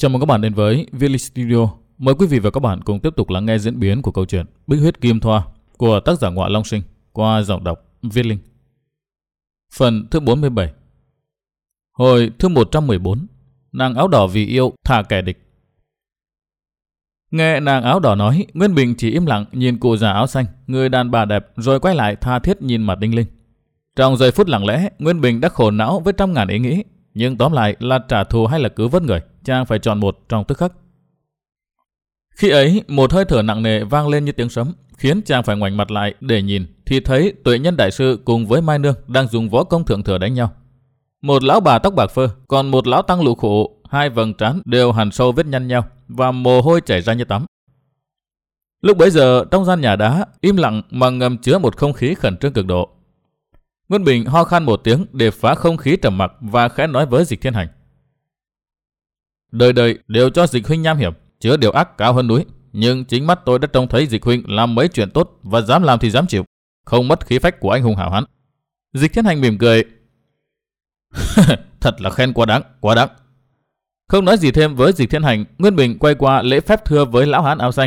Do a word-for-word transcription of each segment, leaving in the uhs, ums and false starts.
Chào mừng các bạn đến với Viết Ly Studio. Mời quý vị và các bạn cùng tiếp tục lắng nghe diễn biến của câu chuyện Bích Huyết Kim Thoa của tác giả Ngọa Long Sinh qua giọng đọc Viết Linh. Phần thứ bốn mươi bảy. Hồi thứ một trăm mười bốn. Nàng áo đỏ vì yêu thả kẻ địch. Nghe nàng áo đỏ nói, Nguyên Bình chỉ im lặng nhìn cụ già áo xanh, người đàn bà đẹp, rồi quay lại tha thiết nhìn mặt Đinh Linh. Trong giây phút lặng lẽ, Nguyên Bình đã khổ não với trăm ngàn ý nghĩ, nhưng tóm lại là trả thù hay là cứu vớt người, chàng phải chọn một trong tức khắc. Khi ấy, một hơi thở nặng nề vang lên như tiếng sấm, khiến chàng phải ngoảnh mặt lại để nhìn, thì thấy Tuệ Nhân đại sư cùng với Mai Nương đang dùng võ công thượng thừa đánh nhau. Một lão bà tóc bạc phơ, còn một lão tăng lụ khổ, hai vầng trán đều hằn sâu vết nhăn nhau và mồ hôi chảy ra như tắm. Lúc bấy giờ trong gian nhà đá im lặng mà ngầm chứa một không khí khẩn trương cực độ. Nguyên Bình ho khan một tiếng để phá không khí trầm mặc và khẽ nói với Dịch Thiên Hành: Đời đời đều cho Dịch huynh nham hiểm, chứa điều ác cao hơn núi, nhưng chính mắt tôi đã trông thấy Dịch huynh làm mấy chuyện tốt và dám làm thì dám chịu, không mất khí phách của anh hùng hảo hán. Dịch Thiên Hành mỉm cười: Thật là khen quá đáng, quá đáng. Không nói gì thêm với Dịch Thiên Hành, Nguyên Bình quay qua lễ phép thưa với lão hán áo xanh: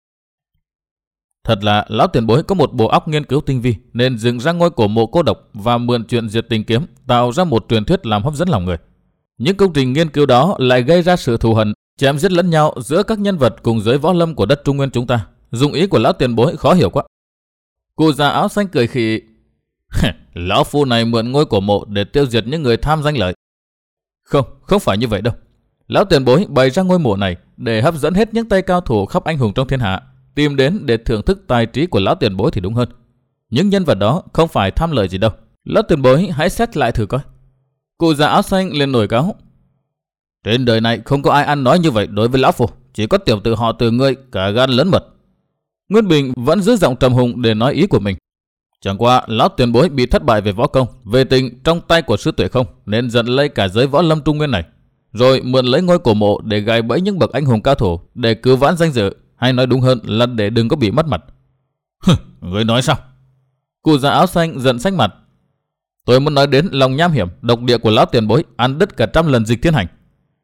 Thật là lão tiền bối có một bộ óc nghiên cứu tinh vi, nên dựng ra ngôi cổ mộ cô độc và mượn chuyện diệt tình kiếm tạo ra một truyền thuyết làm hấp dẫn lòng người. Những công trình nghiên cứu đó lại gây ra sự thù hận, chém giết lẫn nhau giữa các nhân vật cùng giới võ lâm của đất Trung Nguyên chúng ta. Dụng ý của lão tiền bối khó hiểu quá. Cụ già áo xanh cười khì: Lão phu này mượn ngôi cổ mộ để tiêu diệt những người tham danh lợi. Không, không phải như vậy đâu. Lão tiền bối bày ra ngôi mộ này để hấp dẫn hết những tay cao thủ khắp anh hùng trong thiên hạ, tìm đến để thưởng thức tài trí của lão tiền bối thì đúng hơn. Những nhân vật đó không phải tham lợi gì đâu. Lão tiền bối hãy xét lại thử coi. Cụ già áo xanh lên nổi cáo: Trên đời này không có ai ăn nói như vậy đối với lão phu, chỉ có tiểu tử họ Từ ngươi cả gan lớn mật. Nguyên Bình vẫn giữ giọng trầm hùng để nói ý của mình. Chẳng qua lão tiền bối bị thất bại về võ công, về tình trong tay của sư Tuệ Không, nên giận lấy cả giới võ lâm Trung Nguyên này, rồi mượn lấy ngôi cổ mộ để gài bẫy những bậc anh hùng cao thủ để cứu vãn danh dự, hay nói đúng hơn là để đừng có bị mất mặt. Ngươi nói sao? Cụ già áo xanh giận xanh mặt: Tôi muốn nói đến lòng nham hiểm độc địa của lão tiền bối ăn đứt cả trăm lần Dịch Thiên Hành.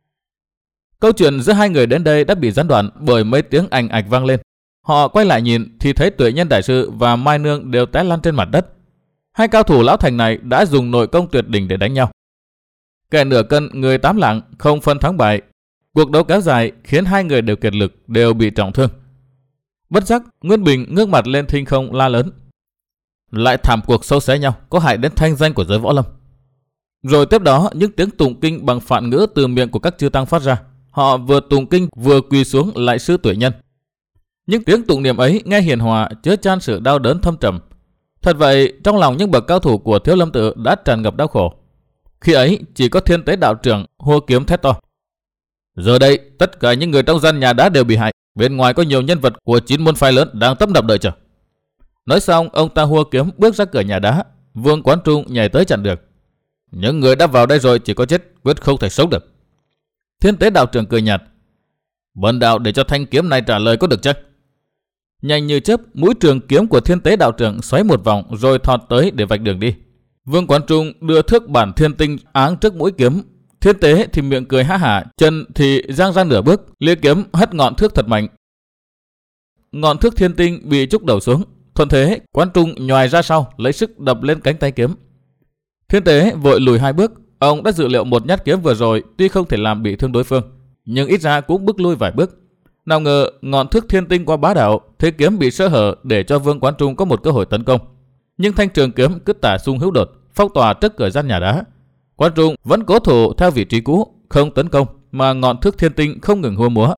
Câu chuyện giữa hai người đến đây đã bị gián đoạn bởi mấy tiếng ành ạch vang lên. Họ quay lại nhìn thì thấy Tuệ Nhân đại sư và Mai Nương đều té lăn trên mặt đất. Hai cao thủ lão thành này đã dùng nội công tuyệt đỉnh để đánh nhau. Kẻ nửa cân người tám lạng, không phân thắng bại. Cuộc đấu kéo dài khiến hai người đều kiệt lực, đều bị trọng thương. Bất giác, Nguyên Bình ngước mặt lên thinh không la lớn: Lại thảm cuộc sâu xé nhau, có hại đến thanh danh của giới võ lâm. Rồi tiếp đó những tiếng tụng kinh bằng phạn ngữ từ miệng của các chư tăng phát ra. Họ vừa tụng kinh vừa quỳ xuống lại sư Tuệ Nhân. Những tiếng tụng niệm ấy nghe hiền hòa, chứa chan sự đau đớn thâm trầm. Thật vậy, trong lòng những bậc cao thủ của Thiếu Lâm Tự đã tràn ngập đau khổ. Khi ấy chỉ có Thiên Tế đạo trưởng hô kiếm thét to: Giờ đây tất cả những người trong gian nhà đá đều bị hại, bên ngoài có nhiều nhân vật của chín môn phái lớn đang tấp nập đợi chờ. Nói xong, ông ta hô kiếm bước ra cửa nhà đá. Vương Quán Trung nhảy tới chặn được: Những người đã vào đây rồi chỉ có chết, quyết không thể sống được. Thiên Tế đạo trưởng cười nhạt: Bần đạo để cho thanh kiếm này trả lời có được chắc? Nhanh như chớp, mũi trường kiếm của Thiên Tế đạo trưởng xoáy một vòng rồi thọt tới để vạch đường đi. Vương Quán Trung đưa thước bản thiên tinh áng trước mũi kiếm. Thiên Tế thì miệng cười há hả, chân thì giang ra nửa bước, lia kiếm hất ngọn thước thật mạnh. Ngọn thước thiên tinh bị trúc đầu xuống. Thuận thế, Quán Trung nhoài ra sau, lấy sức đập lên cánh tay kiếm. Thiên Tế vội lùi hai bước. Ông đã dự liệu một nhát kiếm vừa rồi tuy không thể làm bị thương đối phương, nhưng ít ra cũng bước lui vài bước. Nào ngờ ngọn thước thiên tinh qua bá đạo, thế kiếm bị sơ hở để cho Vương Quán Trung có một cơ hội tấn công. Nhưng thanh trường kiếm cứ tả xung hữu đột, phong tỏa trước cửa gian nhà đá. Quán Trung vẫn cố thủ theo vị trí cũ, không tấn công, mà ngọn thước thiên tinh không ngừng hua múa.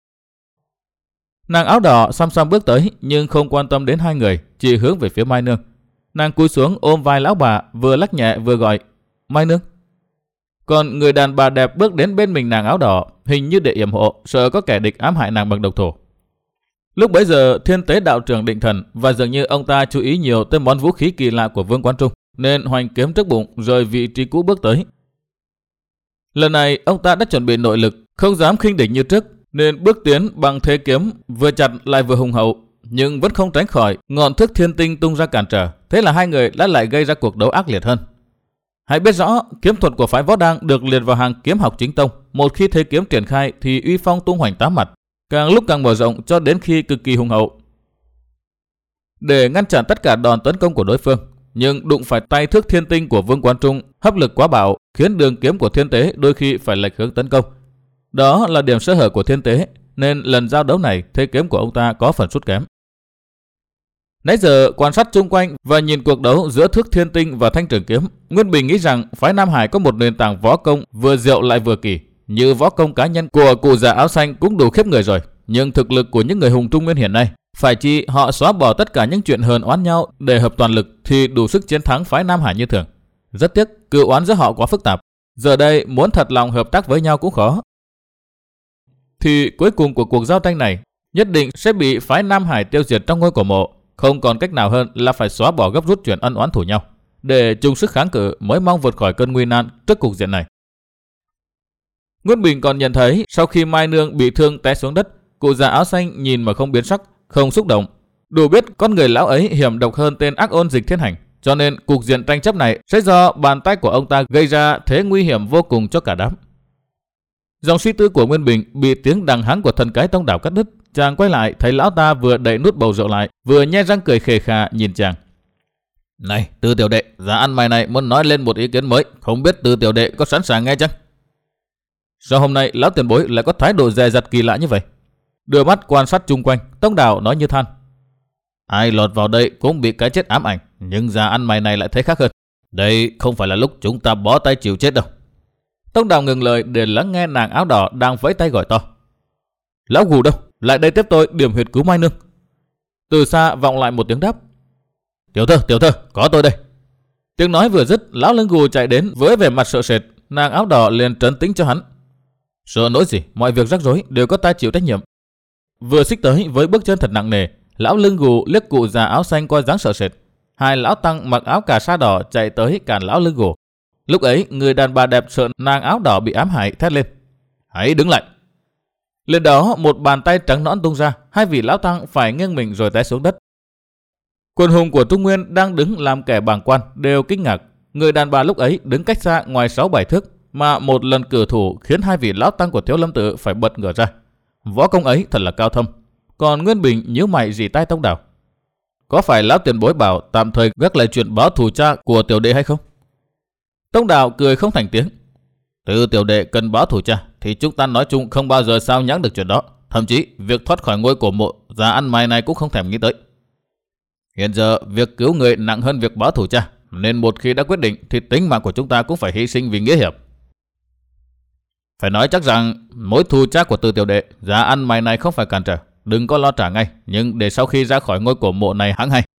Nàng áo đỏ xăm xăm bước tới, nhưng không quan tâm đến hai người, chỉ hướng về phía Mai Nương. Nàng cúi xuống ôm vai lão bà, vừa lắc nhẹ vừa gọi: Mai Nương. Còn người đàn bà đẹp bước đến bên mình nàng áo đỏ, hình như để yểm hộ, sợ có kẻ địch ám hại nàng bằng độc thổ. Lúc bấy giờ Thiên Tế đạo trưởng định thần, và dường như ông ta chú ý nhiều tới món vũ khí kỳ lạ của Vương Quán Trung, nên hoành kiếm trước bụng rồi vị trí cũ bước tới. Lần này ông ta đã chuẩn bị nội lực, không dám khinh địch như trước, nên bước tiến bằng thế kiếm vừa chặt lại vừa hùng hậu, nhưng vẫn không tránh khỏi ngọn thước thiên tinh tung ra cản trở. Thế là hai người đã lại gây ra cuộc đấu ác liệt hơn. Hãy biết rõ, kiếm thuật của phái Võ Đang được liệt vào hàng kiếm học chính tông. Một khi thế kiếm triển khai thì uy phong tung hoành tám mặt, càng lúc càng mở rộng cho đến khi cực kỳ hùng hậu. Để ngăn chặn tất cả đòn tấn công của đối phương, nhưng đụng phải tay thước thiên tinh của Vương Quán Trung hấp lực quá bạo, khiến đường kiếm của Thiên Tế đôi khi phải lệch hướng tấn công. Đó là điểm sơ hở của Thiên Tế, nên lần giao đấu này thế kiếm của ông ta có phần sút kém. Nãy giờ quan sát chung quanh và nhìn cuộc đấu giữa Thước Thiên Tinh và Thanh Trường Kiếm, Nguyên Bình nghĩ rằng phái Nam Hải có một nền tảng võ công vừa diệu lại vừa kỳ. Như võ công cá nhân của cụ già áo xanh cũng đủ khiếp người rồi, nhưng thực lực của những người hùng Trung Nguyên hiện nay, phải chi họ xóa bỏ tất cả những chuyện hờn oán nhau để hợp toàn lực thì đủ sức chiến thắng phái Nam Hải như thường. Rất tiếc, cựu oán giữa họ quá phức tạp, giờ đây muốn thật lòng hợp tác với nhau cũng khó. Thì cuối cùng của cuộc giao tranh này nhất định sẽ bị phái Nam Hải tiêu diệt trong ngôi cổ mộ. Không còn cách nào hơn là phải xóa bỏ gấp rút chuyện ân oán thù nhau, để chung sức kháng cự mới mong vượt khỏi cơn nguy nan trước cục diện này. Nguyên Bình còn nhận thấy sau khi Mai Nương bị thương té xuống đất, cụ già áo xanh nhìn mà không biến sắc, không xúc động, đủ biết con người lão ấy hiểm độc hơn tên ác ôn Dịch Thiên Hành, cho nên cục diện tranh chấp này sẽ do bàn tay của ông ta gây ra thế nguy hiểm vô cùng cho cả đám. Dòng suy tư của Nguyên Bình bị tiếng đằng hắng của thần cái tông đảo cắt đứt. Chàng quay lại thấy lão ta vừa đậy nút bầu rượu lại, vừa nhe răng cười khề khà nhìn chàng. Này Từ tiểu đệ, giá ăn mày này muốn nói lên một ý kiến mới, không biết Từ tiểu đệ có sẵn sàng nghe chăng? Sao hôm nay lão tiền bối lại có thái độ dè dặt kỳ lạ như vậy? Đưa mắt quan sát chung quanh, tông đảo nói như than. Ai lọt vào đây cũng bị cái chết ám ảnh, nhưng giá ăn mày này lại thấy khác hơn. Đây không phải là lúc chúng ta bó tay chịu chết đâu. Tông đảo ngừng lời để lắng nghe nàng áo đỏ đang vẫy tay gọi to. Lão Gù đâu? Lại đây tiếp tôi điểm huyệt cứu Mai Nương. Từ xa vọng lại một tiếng đáp. Tiểu thơ, tiểu thơ, có tôi đây. Tiếng nói vừa dứt, lão Lưng Gù chạy đến với vẻ mặt sợ sệt. Nàng áo đỏ liền trấn tĩnh cho hắn. Sợ nỗi gì, mọi việc rắc rối đều có ta chịu trách nhiệm. Vừa xích tới với bước chân thật nặng nề, lão Lưng Gù liếc cụ già áo xanh coi dáng sợ sệt. Hai lão tăng mặc áo cà sa đỏ chạy tới cản lão Lưng Gù. Lúc ấy người đàn bà đẹp sợ nàng áo đỏ bị ám hại thét lên. Hãy đứng lại. Lên đó một bàn tay trắng nõn tung ra, hai vị lão tăng phải nghiêng mình rồi té xuống đất. Quần hùng của Trung Nguyên đang đứng làm kẻ bàng quan đều kinh ngạc. Người đàn bà lúc ấy đứng cách xa ngoài sáu bảy thước, mà một lần cử thủ khiến hai vị lão tăng của Thiếu Lâm Tự phải bật ngửa ra. Võ công ấy thật là cao thâm. Còn Nguyên Bình nhíu mày rỉ tai tông đảo. Có phải lão tiền bối bảo tạm thời gác lại chuyện báo thù cha của tiểu đệ hay không? Tông đảo cười không thành tiếng. Từ tiểu đệ cần báo thù cha thì chúng ta nói chung không bao giờ sao nhãng được chuyện đó. Thậm chí việc thoát khỏi ngôi cổ mộ già ăn mày này cũng không thèm nghĩ tới. Hiện giờ việc cứu người nặng hơn việc báo thù cha, nên một khi đã quyết định thì tính mạng của chúng ta cũng phải hy sinh vì nghĩa hiệp. Phải nói chắc rằng mối thù cha của Từ tiểu đệ già ăn mày này không phải cản trở. Đừng có lo trả ngay, nhưng để sau khi ra khỏi ngôi cổ mộ này hãng hay.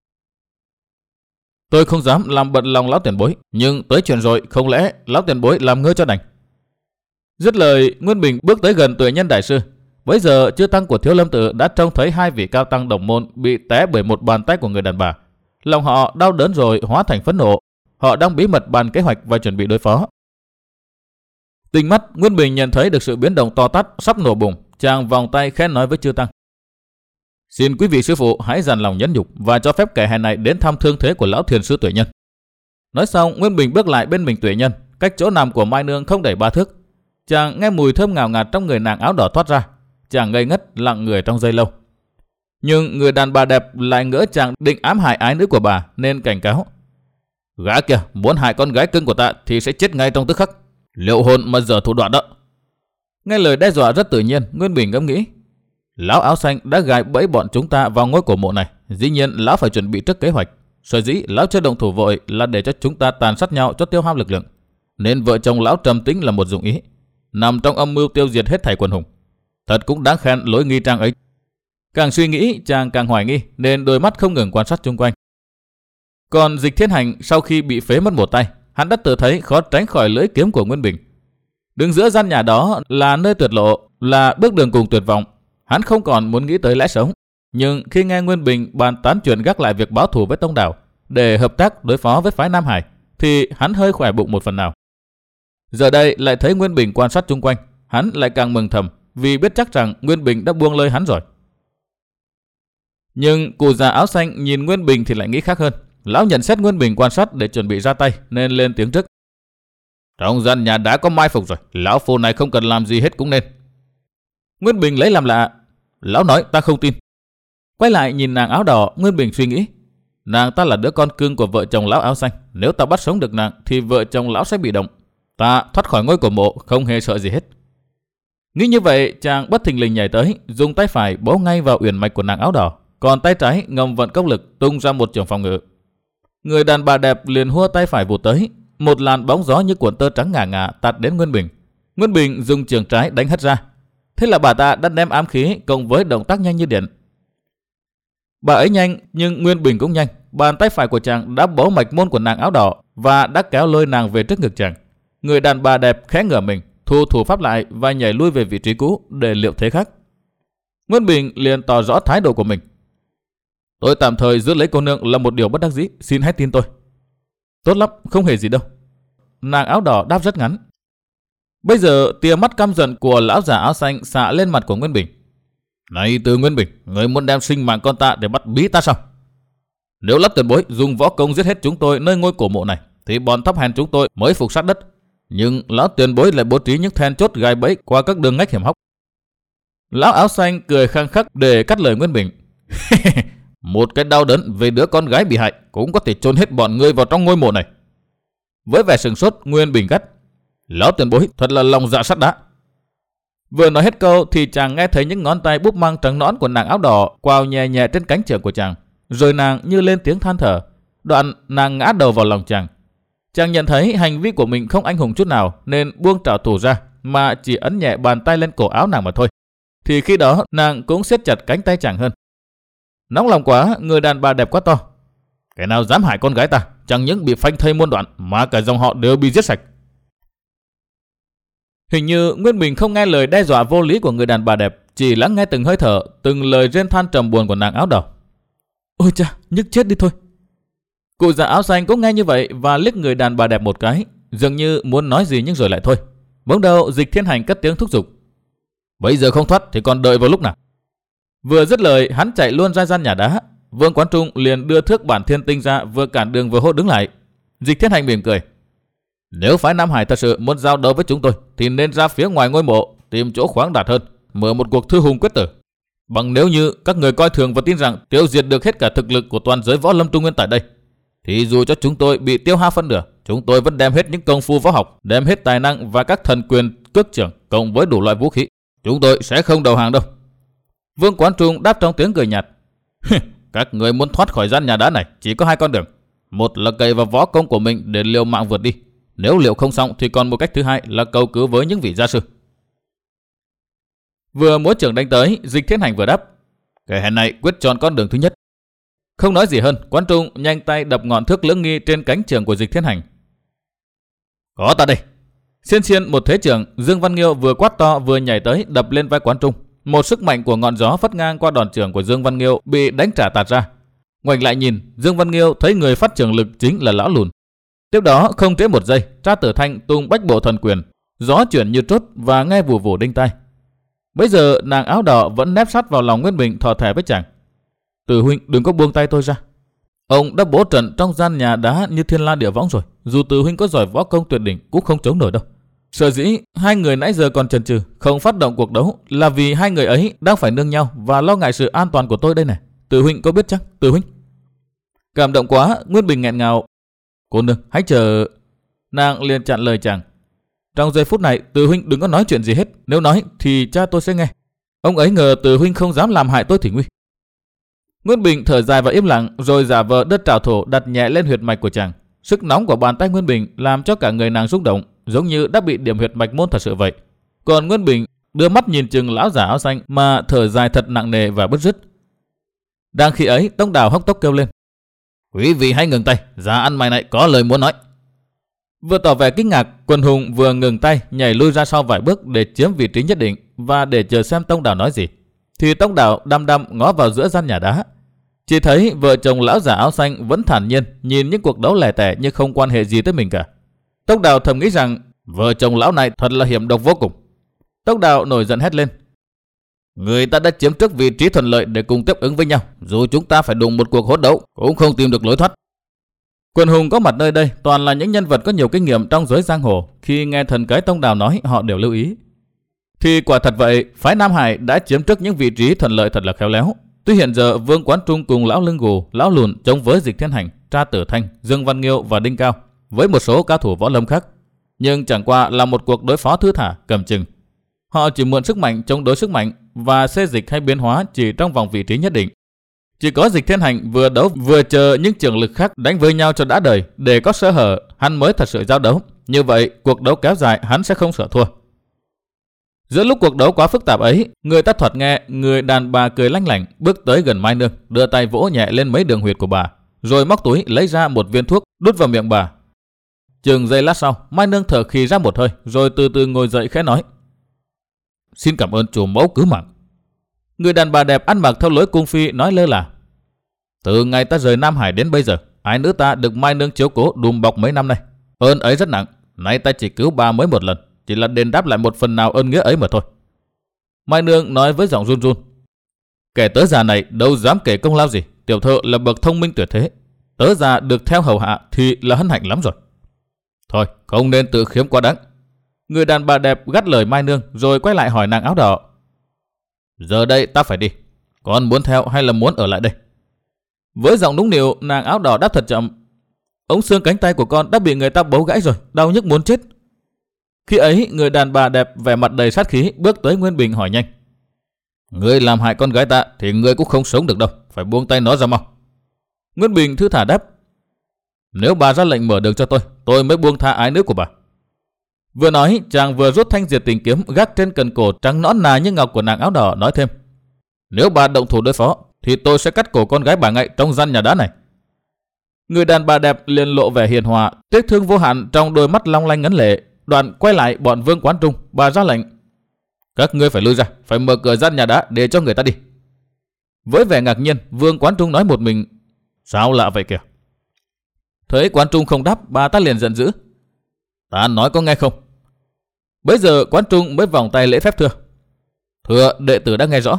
Tôi không dám làm bận lòng lão tiền bối, nhưng tới chuyện rồi không lẽ lão tiền bối làm ngơ cho đành. Dứt lời, Nguyên Bình bước tới gần Tuệ Nhân đại sư. Bấy giờ chư tăng của Thiếu Lâm Tự đã trông thấy hai vị cao tăng đồng môn bị té bởi một bàn tay của người đàn bà. Lòng họ đau đớn rồi hóa thành phẫn nộ. Họ đang bí mật bàn kế hoạch và chuẩn bị đối phó. Tinh mắt, Nguyên Bình nhận thấy được sự biến động to tát sắp nổ bùng. Chàng vòng tay khen nói với chư tăng. Xin quý vị sư phụ hãy dằn lòng nhẫn nhục và cho phép kẻ hèn này đến thăm thương thế của lão thiền sư Tuệ Nhân. Nói xong, Nguyên Bình bước lại bên mình Tuệ Nhân, cách chỗ nằm của Mai Nương không đầy ba thước. Chàng nghe mùi thơm ngào ngạt trong người nàng áo đỏ thoát ra. Chàng ngây ngất lặng người trong giây lâu. Nhưng người đàn bà đẹp lại ngỡ chàng định ám hại ái nữ của bà nên cảnh cáo. Gã kìa, muốn hại con gái cưng của ta thì sẽ chết ngay trong tức khắc. Liệu hồn mà dở thủ đoạn đó. Nghe lời đe dọa rất tự nhiên, Nguyên Bình ngẫm nghĩ. Lão áo xanh đã gài bẫy bọn chúng ta vào ngôi cổ mộ này. Dĩ nhiên lão phải chuẩn bị trước kế hoạch. Sở dĩ lão chưa động thủ vội là để cho chúng ta tàn sát nhau cho tiêu hao lực lượng. Nên vợ chồng lão trầm tĩnh là một dụng ý, nằm trong âm mưu tiêu diệt hết thảy quần hùng. Thật cũng đáng khen lối nghi trang ấy. Càng suy nghĩ chàng càng hoài nghi, nên đôi mắt không ngừng quan sát chung quanh. Còn Dịch Thiên Hành sau khi bị phế mất một tay, hắn đã tự thấy khó tránh khỏi lưỡi kiếm của Nguyên Bình. Đứng giữa gian nhà đó là nơi tuyệt lộ, là bước đường cùng tuyệt vọng. Hắn không còn muốn nghĩ tới lẽ sống. Nhưng khi nghe Nguyên Bình bàn tán chuyện gác lại việc báo thù với Tông Đảo để hợp tác đối phó với phái Nam Hải, thì hắn hơi khỏe bụng một phần nào. Giờ đây lại thấy Nguyên Bình quan sát chung quanh, hắn lại càng mừng thầm vì biết chắc rằng Nguyên Bình đã buông lơi hắn rồi. Nhưng cụ già áo xanh nhìn Nguyên Bình thì lại nghĩ khác hơn. Lão nhận xét Nguyên Bình quan sát để chuẩn bị ra tay nên lên tiếng trước. Trong gian nhà đã có mai phục rồi, lão phu này không cần làm gì hết cũng nên. Nguyên Bình lấy làm lạ. Lão nói ta không tin. Quay lại nhìn nàng áo đỏ, Nguyên Bình suy nghĩ. Nàng ta là đứa con cưng của vợ chồng lão áo xanh. Nếu ta bắt sống được nàng thì vợ chồng lão sẽ bị động. Ta thoát khỏi ngôi của mộ không hề sợ gì hết. Nghĩ như vậy, chàng bất thình lình nhảy tới, dùng tay phải bấu ngay vào uyển mạch của nàng áo đỏ, còn tay trái ngầm vận cốc lực tung ra một trường phòng ngự. Người đàn bà đẹp liền hua tay phải vụt tới, một làn bóng gió như cuộn tơ trắng ngà ngà tạt đến Nguyên Bình. Nguyên Bình dùng trường trái đánh hất ra. Thế là bà ta đã ném ám khí cộng với động tác nhanh như điện. Bà ấy nhanh nhưng Nguyên Bình cũng nhanh. Bàn tay phải của chàng đã bấu mạch môn của nàng áo đỏ và đã kéo lôi nàng về trước ngực chàng. Người đàn bà đẹp khẽ ngửa mình, thu thủ pháp lại và nhảy lui về vị trí cũ để liệu thế khác. Nguyên Bình liền tỏ rõ thái độ của mình. Tôi tạm thời giữ lấy cô nương là một điều bất đắc dĩ, xin hãy tin tôi. Tốt lắm, không hề gì đâu. Nàng áo đỏ đáp rất ngắn. Bây giờ tia mắt căm giận của lão già áo xanh xạ lên mặt của Nguyên Bình. Này Từ Nguyên Bình, người muốn đem sinh mạng con ta để bắt bí ta sao? Nếu lão tiền bối dùng võ công giết hết chúng tôi nơi ngôi cổ mộ này, thì bọn thấp hèn chúng tôi mới phục sát đất. Nhưng lão tiền bối lại bố trí những then chốt gai bẫy qua các đường ngách hiểm hóc. Lão áo xanh cười khăng khắc để cắt lời Nguyên Bình. Một cái đau đớn về đứa con gái bị hại cũng có thể chôn hết bọn ngươi vào trong ngôi mộ này. Với vẻ sừng sốt, Nguyên Bình gắt. Lão tiền bối thật là lòng dạ sắt đá. Vừa nói hết câu thì chàng nghe thấy những ngón tay búp măng trắng nõn của nàng áo đỏ quào nhẹ nhẹ trên cánh trường của chàng. Rồi nàng như lên tiếng than thở. Đoạn nàng ngã đầu vào lòng chàng. Chàng nhận thấy hành vi của mình không anh hùng chút nào nên buông trảo thủ ra mà chỉ ấn nhẹ bàn tay lên cổ áo nàng mà thôi. Thì khi đó nàng cũng siết chặt cánh tay chàng hơn. Nóng lòng quá, người đàn bà đẹp quá to. Kẻ nào dám hại con gái ta chẳng những bị phanh thây muôn đoạn mà cả dòng họ đều bị giết sạch. Hình như Nguyên Bình không nghe lời đe dọa vô lý của người đàn bà đẹp, chỉ lắng nghe từng hơi thở, từng lời rên than trầm buồn của nàng áo đỏ. Ôi cha, nhức chết đi thôi. Cụ già áo xanh cũng nghe như vậy và liếc người đàn bà đẹp một cái, dường như muốn nói gì nhưng rồi lại thôi. Bỗng đầu Dịch Thiên Hành cất tiếng thúc giục. Bây giờ không thoát thì còn đợi vào lúc nào? Vừa dứt lời, hắn chạy luôn ra gian nhà đá. Vương Quán Trung liền đưa thước bản thiên tinh ra, vừa cản đường vừa hốt đứng lại. Dịch Thiên Hành mỉm cười. Nếu phái Nam Hải thật sự muốn giao đấu với chúng tôi thì nên ra phía ngoài ngôi mộ, tìm chỗ khoáng đạt hơn, mở một cuộc thư hùng quyết tử. Bằng nếu như các người coi thường và tin rằng tiêu diệt được hết cả thực lực của toàn giới võ lâm Trung Nguyên tại đây, thì dù cho chúng tôi bị tiêu hao phân nửa, chúng tôi vẫn đem hết những công phu võ học, đem hết tài năng và các thần quyền cước trưởng cộng với đủ loại vũ khí. Chúng tôi sẽ không đầu hàng đâu. Vương Quán Trung đáp trong tiếng cười nhạt. Các người muốn thoát khỏi gian nhà đá này chỉ có hai con đường. Một là cậy vào võ công của mình để liều mạng vượt đi. Nếu liệu không xong thì còn một cách thứ hai là cầu cứu với những vị gia sư. Vừa múa trường đánh tới, Dịch Thiên Hành vừa đáp. Kẻ hèn này quyết chọn con đường thứ nhất. Không nói gì hơn, Quán Trung nhanh tay đập ngọn thước lưỡng nghi trên cánh trường của Dịch Thiên Hành. Có ta đây. Xiên xiên một thế trường, Dương Văn Nghiêu vừa quát to vừa nhảy tới đập lên vai Quán Trung. Một sức mạnh của ngọn gió phất ngang qua đòn trường của Dương Văn Nghiêu bị đánh trả tạt ra. Ngoảnh lại nhìn, Dương Văn Nghiêu thấy người phát trường lực chính là lão lùn. Tiếp đó không trễ một giây, Tra Tử Thanh tung bách bộ thần quyền, gió chuyển như trốt và nghe vù vù đinh tai. Bây giờ nàng áo đỏ vẫn nép sát vào lòng Nguyên Bình thò thẻ với chàng. Từ huynh đừng có buông tay tôi ra. Ông đã bố trận trong gian nhà đá như thiên la địa võng rồi, dù Từ huynh có giỏi võ công tuyệt đỉnh cũng không chống nổi đâu. Sở dĩ hai người nãy giờ còn chần chừ không phát động cuộc đấu là vì hai người ấy đang phải nương nhau và lo ngại sự an toàn của tôi đây này. Từ huynh có biết chắc? Từ huynh. Cảm động quá, Nguyên Bình nghẹn ngào. Cô nương, hãy chờ. Nàng liền chặn lời chàng. Trong giây phút này, Từ huynh đừng có nói chuyện gì hết. Nếu nói thì cha tôi sẽ nghe. Ông ấy ngờ Từ huynh không dám làm hại tôi thì nguy. Nguyên Bình thở dài và im lặng, rồi giả vờ đất trảo thổ đặt nhẹ lên huyệt mạch của chàng. Sức nóng của bàn tay Nguyên Bình làm cho cả người nàng rung động, giống như đã bị điểm huyệt mạch môn thật sự vậy. Còn Nguyên Bình đưa mắt nhìn chừng lão giả áo xanh mà thở dài thật nặng nề và bứt rứt. Đang khi ấy, Tông Đào hốc tốc kêu lên. Quý vị hãy ngừng tay, già ăn mày này có lời muốn nói. Vừa tỏ vẻ kinh ngạc, Quần Hùng vừa ngừng tay nhảy lui ra sau vài bước để chiếm vị trí nhất định và để chờ xem Tông Đào nói gì. Thì Tông Đào đăm đăm ngó vào giữa gian nhà đá. Chỉ thấy vợ chồng lão giả áo xanh vẫn thản nhiên nhìn những cuộc đấu lẻ tẻ như không quan hệ gì tới mình cả. Tông Đào thầm nghĩ rằng vợ chồng lão này thật là hiểm độc vô cùng. Tông Đào nổi giận hét lên. Người ta đã chiếm trước vị trí thuận lợi để cùng tiếp ứng với nhau. Dù chúng ta phải đụng một cuộc hỗn đấu cũng không tìm được lối thoát. Quần hùng có mặt nơi đây toàn là những nhân vật có nhiều kinh nghiệm trong giới giang hồ. Khi nghe thần cái Tông Đào nói, họ đều lưu ý. Thì quả thật vậy, phái Nam Hải đã chiếm trước những vị trí thuận lợi thật là khéo léo. Tuy hiện giờ Vương Quán Trung cùng lão Lưng Gù, lão Lùn chống với Dịch Thiên Hành, Tra Tử Thanh, Dương Văn Nghiêu và Đinh Cao với một số cao thủ võ lâm khác, nhưng chẳng qua là một cuộc đối phó thư thả cầm chừng. Họ chỉ mượn sức mạnh chống đối sức mạnh và xê dịch hay biến hóa chỉ trong vòng vị trí nhất định. Chỉ có Dịch Thiên Hành vừa đấu vừa chờ những trường lực khác đánh với nhau cho đã đời, để có sơ hở hắn mới thật sự giao đấu. Như vậy cuộc đấu kéo dài hắn sẽ không sợ thua. Giữa lúc cuộc đấu quá phức tạp ấy, người ta thoạt nghe người đàn bà cười lanh lảnh bước tới gần Mai Nương, đưa tay vỗ nhẹ lên mấy đường huyệt của bà, rồi móc túi lấy ra một viên thuốc đút vào miệng bà. Chừng giây lát sau, Mai Nương thở khì ra một hơi, rồi từ từ ngồi dậy khẽ nói: "Xin cảm ơn chủ mẫu cứu mạng." Người đàn bà đẹp ăn mặc theo lối cung phi nói lơ là: "Từ ngày ta rời Nam Hải đến bây giờ, ái nữ ta được Mai Nương chiếu cố đùm bọc mấy năm nay, ơn ấy rất nặng. Nay ta chỉ cứu bà mới một lần, chỉ là đền đáp lại một phần nào ơn nghĩa ấy mà thôi." Mai Nương nói với giọng run run: "Kẻ tớ già này đâu dám kể công lao gì, tiểu thợ là bậc thông minh tuyệt thế, tớ già được theo hầu hạ thì là hân hạnh lắm rồi. Thôi, không nên tự khiếm quá đáng." Người đàn bà đẹp gắt lời Mai Nương, rồi quay lại hỏi nàng áo đỏ: "Giờ đây ta phải đi, con muốn theo hay là muốn ở lại đây?" Với giọng nũng nịu, nàng áo đỏ đáp thật chậm: "Ống xương cánh tay của con đã bị người ta bấu gãy rồi, đau nhức muốn chết." Khi ấy, người đàn bà đẹp vẻ mặt đầy sát khí bước tới Nguyên Bình hỏi nhanh: "Ngươi làm hại con gái ta thì ngươi cũng không sống được đâu, phải buông tay nó ra mau." Nguyên Bình thư thả đáp: "Nếu bà ra lệnh mở đường cho tôi, tôi mới buông tha ái nữ của bà." Vừa nói, chàng vừa rút thanh diệt tình kiếm gác trên cần cổ trắng nõn nà như ngọc của nàng áo đỏ, nói thêm: "Nếu bà động thủ đối phó thì tôi sẽ cắt cổ con gái bà ngay trong gian nhà đá này." Người đàn bà đẹp liền lộ vẻ hiền hòa, tiếc thương vô hạn trong đôi mắt long lanh ngấn lệ. Đoạn quay lại bọn Vương Quán Trung, bà ra lệnh: "Các ngươi phải lui ra, phải mở cửa gian nhà đá để cho người ta đi." Với vẻ ngạc nhiên, Vương Quán Trung nói một mình: "Sao lạ vậy kìa?" Thấy Quán Trung không đáp, bà ta liền giận dữ: "Ta nói có nghe không?" Bấy giờ Quán Trung mới vòng tay lễ phép thưa: "Thưa đệ tử đã nghe rõ."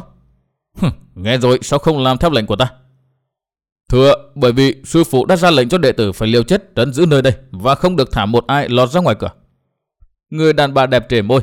"Nghe rồi sao không làm theo lệnh của ta?" "Thưa, bởi vì sư phụ đã ra lệnh cho đệ tử phải liều chết trấn giữ nơi đây và không được thả một ai lọt ra ngoài cửa." Người đàn bà đẹp trề môi: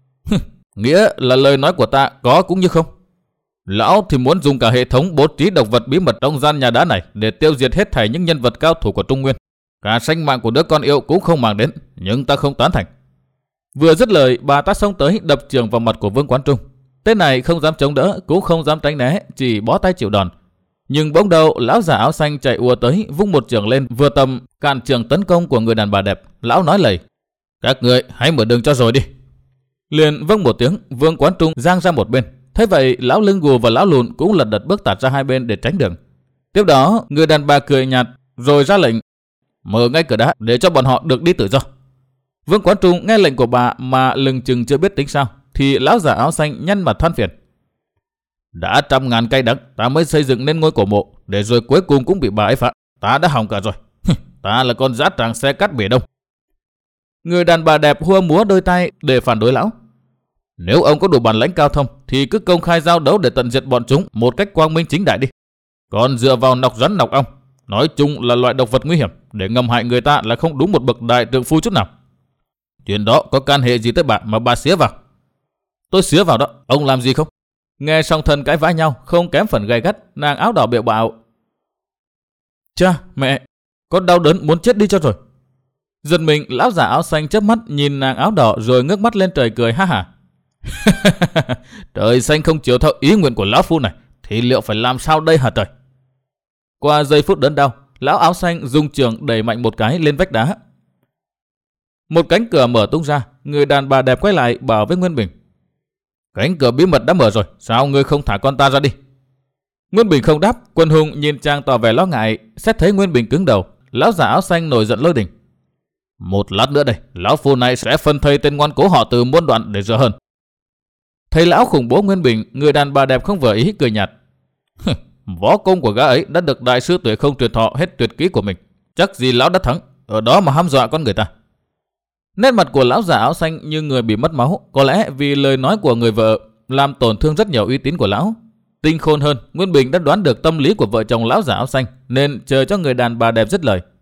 "Nghĩa là lời nói của ta có cũng như không. Lão thì muốn dùng cả hệ thống bố trí độc vật bí mật trong gian nhà đá này để tiêu diệt hết thảy những nhân vật cao thủ của Trung Nguyên. Cả sinh mạng của đứa con yêu cũng không mang đến, nhưng ta không tán thành." Vừa dứt lời, bà ta xông tới đập chưởng vào mặt của Vương Quán Trung. Tên này không dám chống đỡ, cũng không dám tránh né, chỉ bó tay chịu đòn. Nhưng bỗng đầu lão già áo xanh chạy ùa tới, vung một chưởng lên vừa tầm cản chưởng tấn công của người đàn bà đẹp. Lão nói lầy: "Các người hãy mở đường cho rồi đi." Liền vâng một tiếng, Vương Quán Trung giang ra một bên. Thế vậy, lão Lưng Gù và lão Lùn cũng lật đật bước tạt ra hai bên để tránh đường. Tiếp đó, người đàn bà cười nhạt rồi ra lệnh: "Mở ngay cửa đá để cho bọn họ được đi tự do." Vương Quán Trung nghe lệnh của bà mà lừng chừng chưa biết tính sao, thì lão già áo xanh nhăn mặt than phiền: "Đã trăm ngàn cay đắng ta mới xây dựng nên ngôi cổ mộ, để rồi cuối cùng cũng bị bà ấy phá. Ta đã hỏng cả rồi. Ta là con dã tràng xe cát bể đông." Người đàn bà đẹp hua múa đôi tay để phản đối lão: "Nếu ông có đủ bản lãnh cao thông thì cứ công khai giao đấu để tận diệt bọn chúng một cách quang minh chính đại đi. Còn dựa vào nọc rắn nọc ong, nói chung là loại độc vật nguy hiểm, để ngầm hại người ta là không đúng một bậc đại trượng phu chút nào. Chuyện đó có can hệ gì tới bà mà bà xía vào?" "Tôi xía vào đó, ông làm gì không?" Nghe song thân cãi vã nhau không kém phần gay gắt, nàng áo đỏ bẹo bạo: "Cha, mẹ, con đau đớn muốn chết đi cho rồi." Giật mình, lão già áo xanh chớp mắt nhìn nàng áo đỏ rồi ngước mắt lên trời cười ha hả: "Trời xanh không chiều theo ý nguyện của lão phu này thì liệu phải làm sao đây hả trời?" Qua giây phút đớn đau, lão áo xanh dùng chưởng đẩy mạnh một cái lên vách đá. Một cánh cửa mở tung ra, người đàn bà đẹp quay lại bảo với Nguyên Bình: "Cánh cửa bí mật đã mở rồi, sao ngươi không thả con ta ra đi?" Nguyên Bình không đáp. Quần hùng nhìn chàng tỏ vẻ lo ngại. Xét thấy Nguyên Bình cứng đầu, lão già áo xanh nổi giận lôi đình: "Một lát nữa đây, lão phu này sẽ phân thây tên ngoan cố họ Từ muôn đoạn để dở hơn." Thấy lão khủng bố Nguyên Bình, người đàn bà đẹp không vừa ý cười nhạt: "Võ công của gã ấy đã được đại sư Tuệ Không truyền thọ hết tuyệt kỹ của mình, chắc gì lão đã thắng, ở đó mà hăm dọa con người ta." Nét mặt của lão già áo xanh như người bị mất máu, có lẽ vì lời nói của người vợ làm tổn thương rất nhiều uy tín của lão. Tinh khôn hơn, Nguyên Bình đã đoán được tâm lý của vợ chồng lão già áo xanh, nên chờ cho người đàn bà đẹp dứt lời,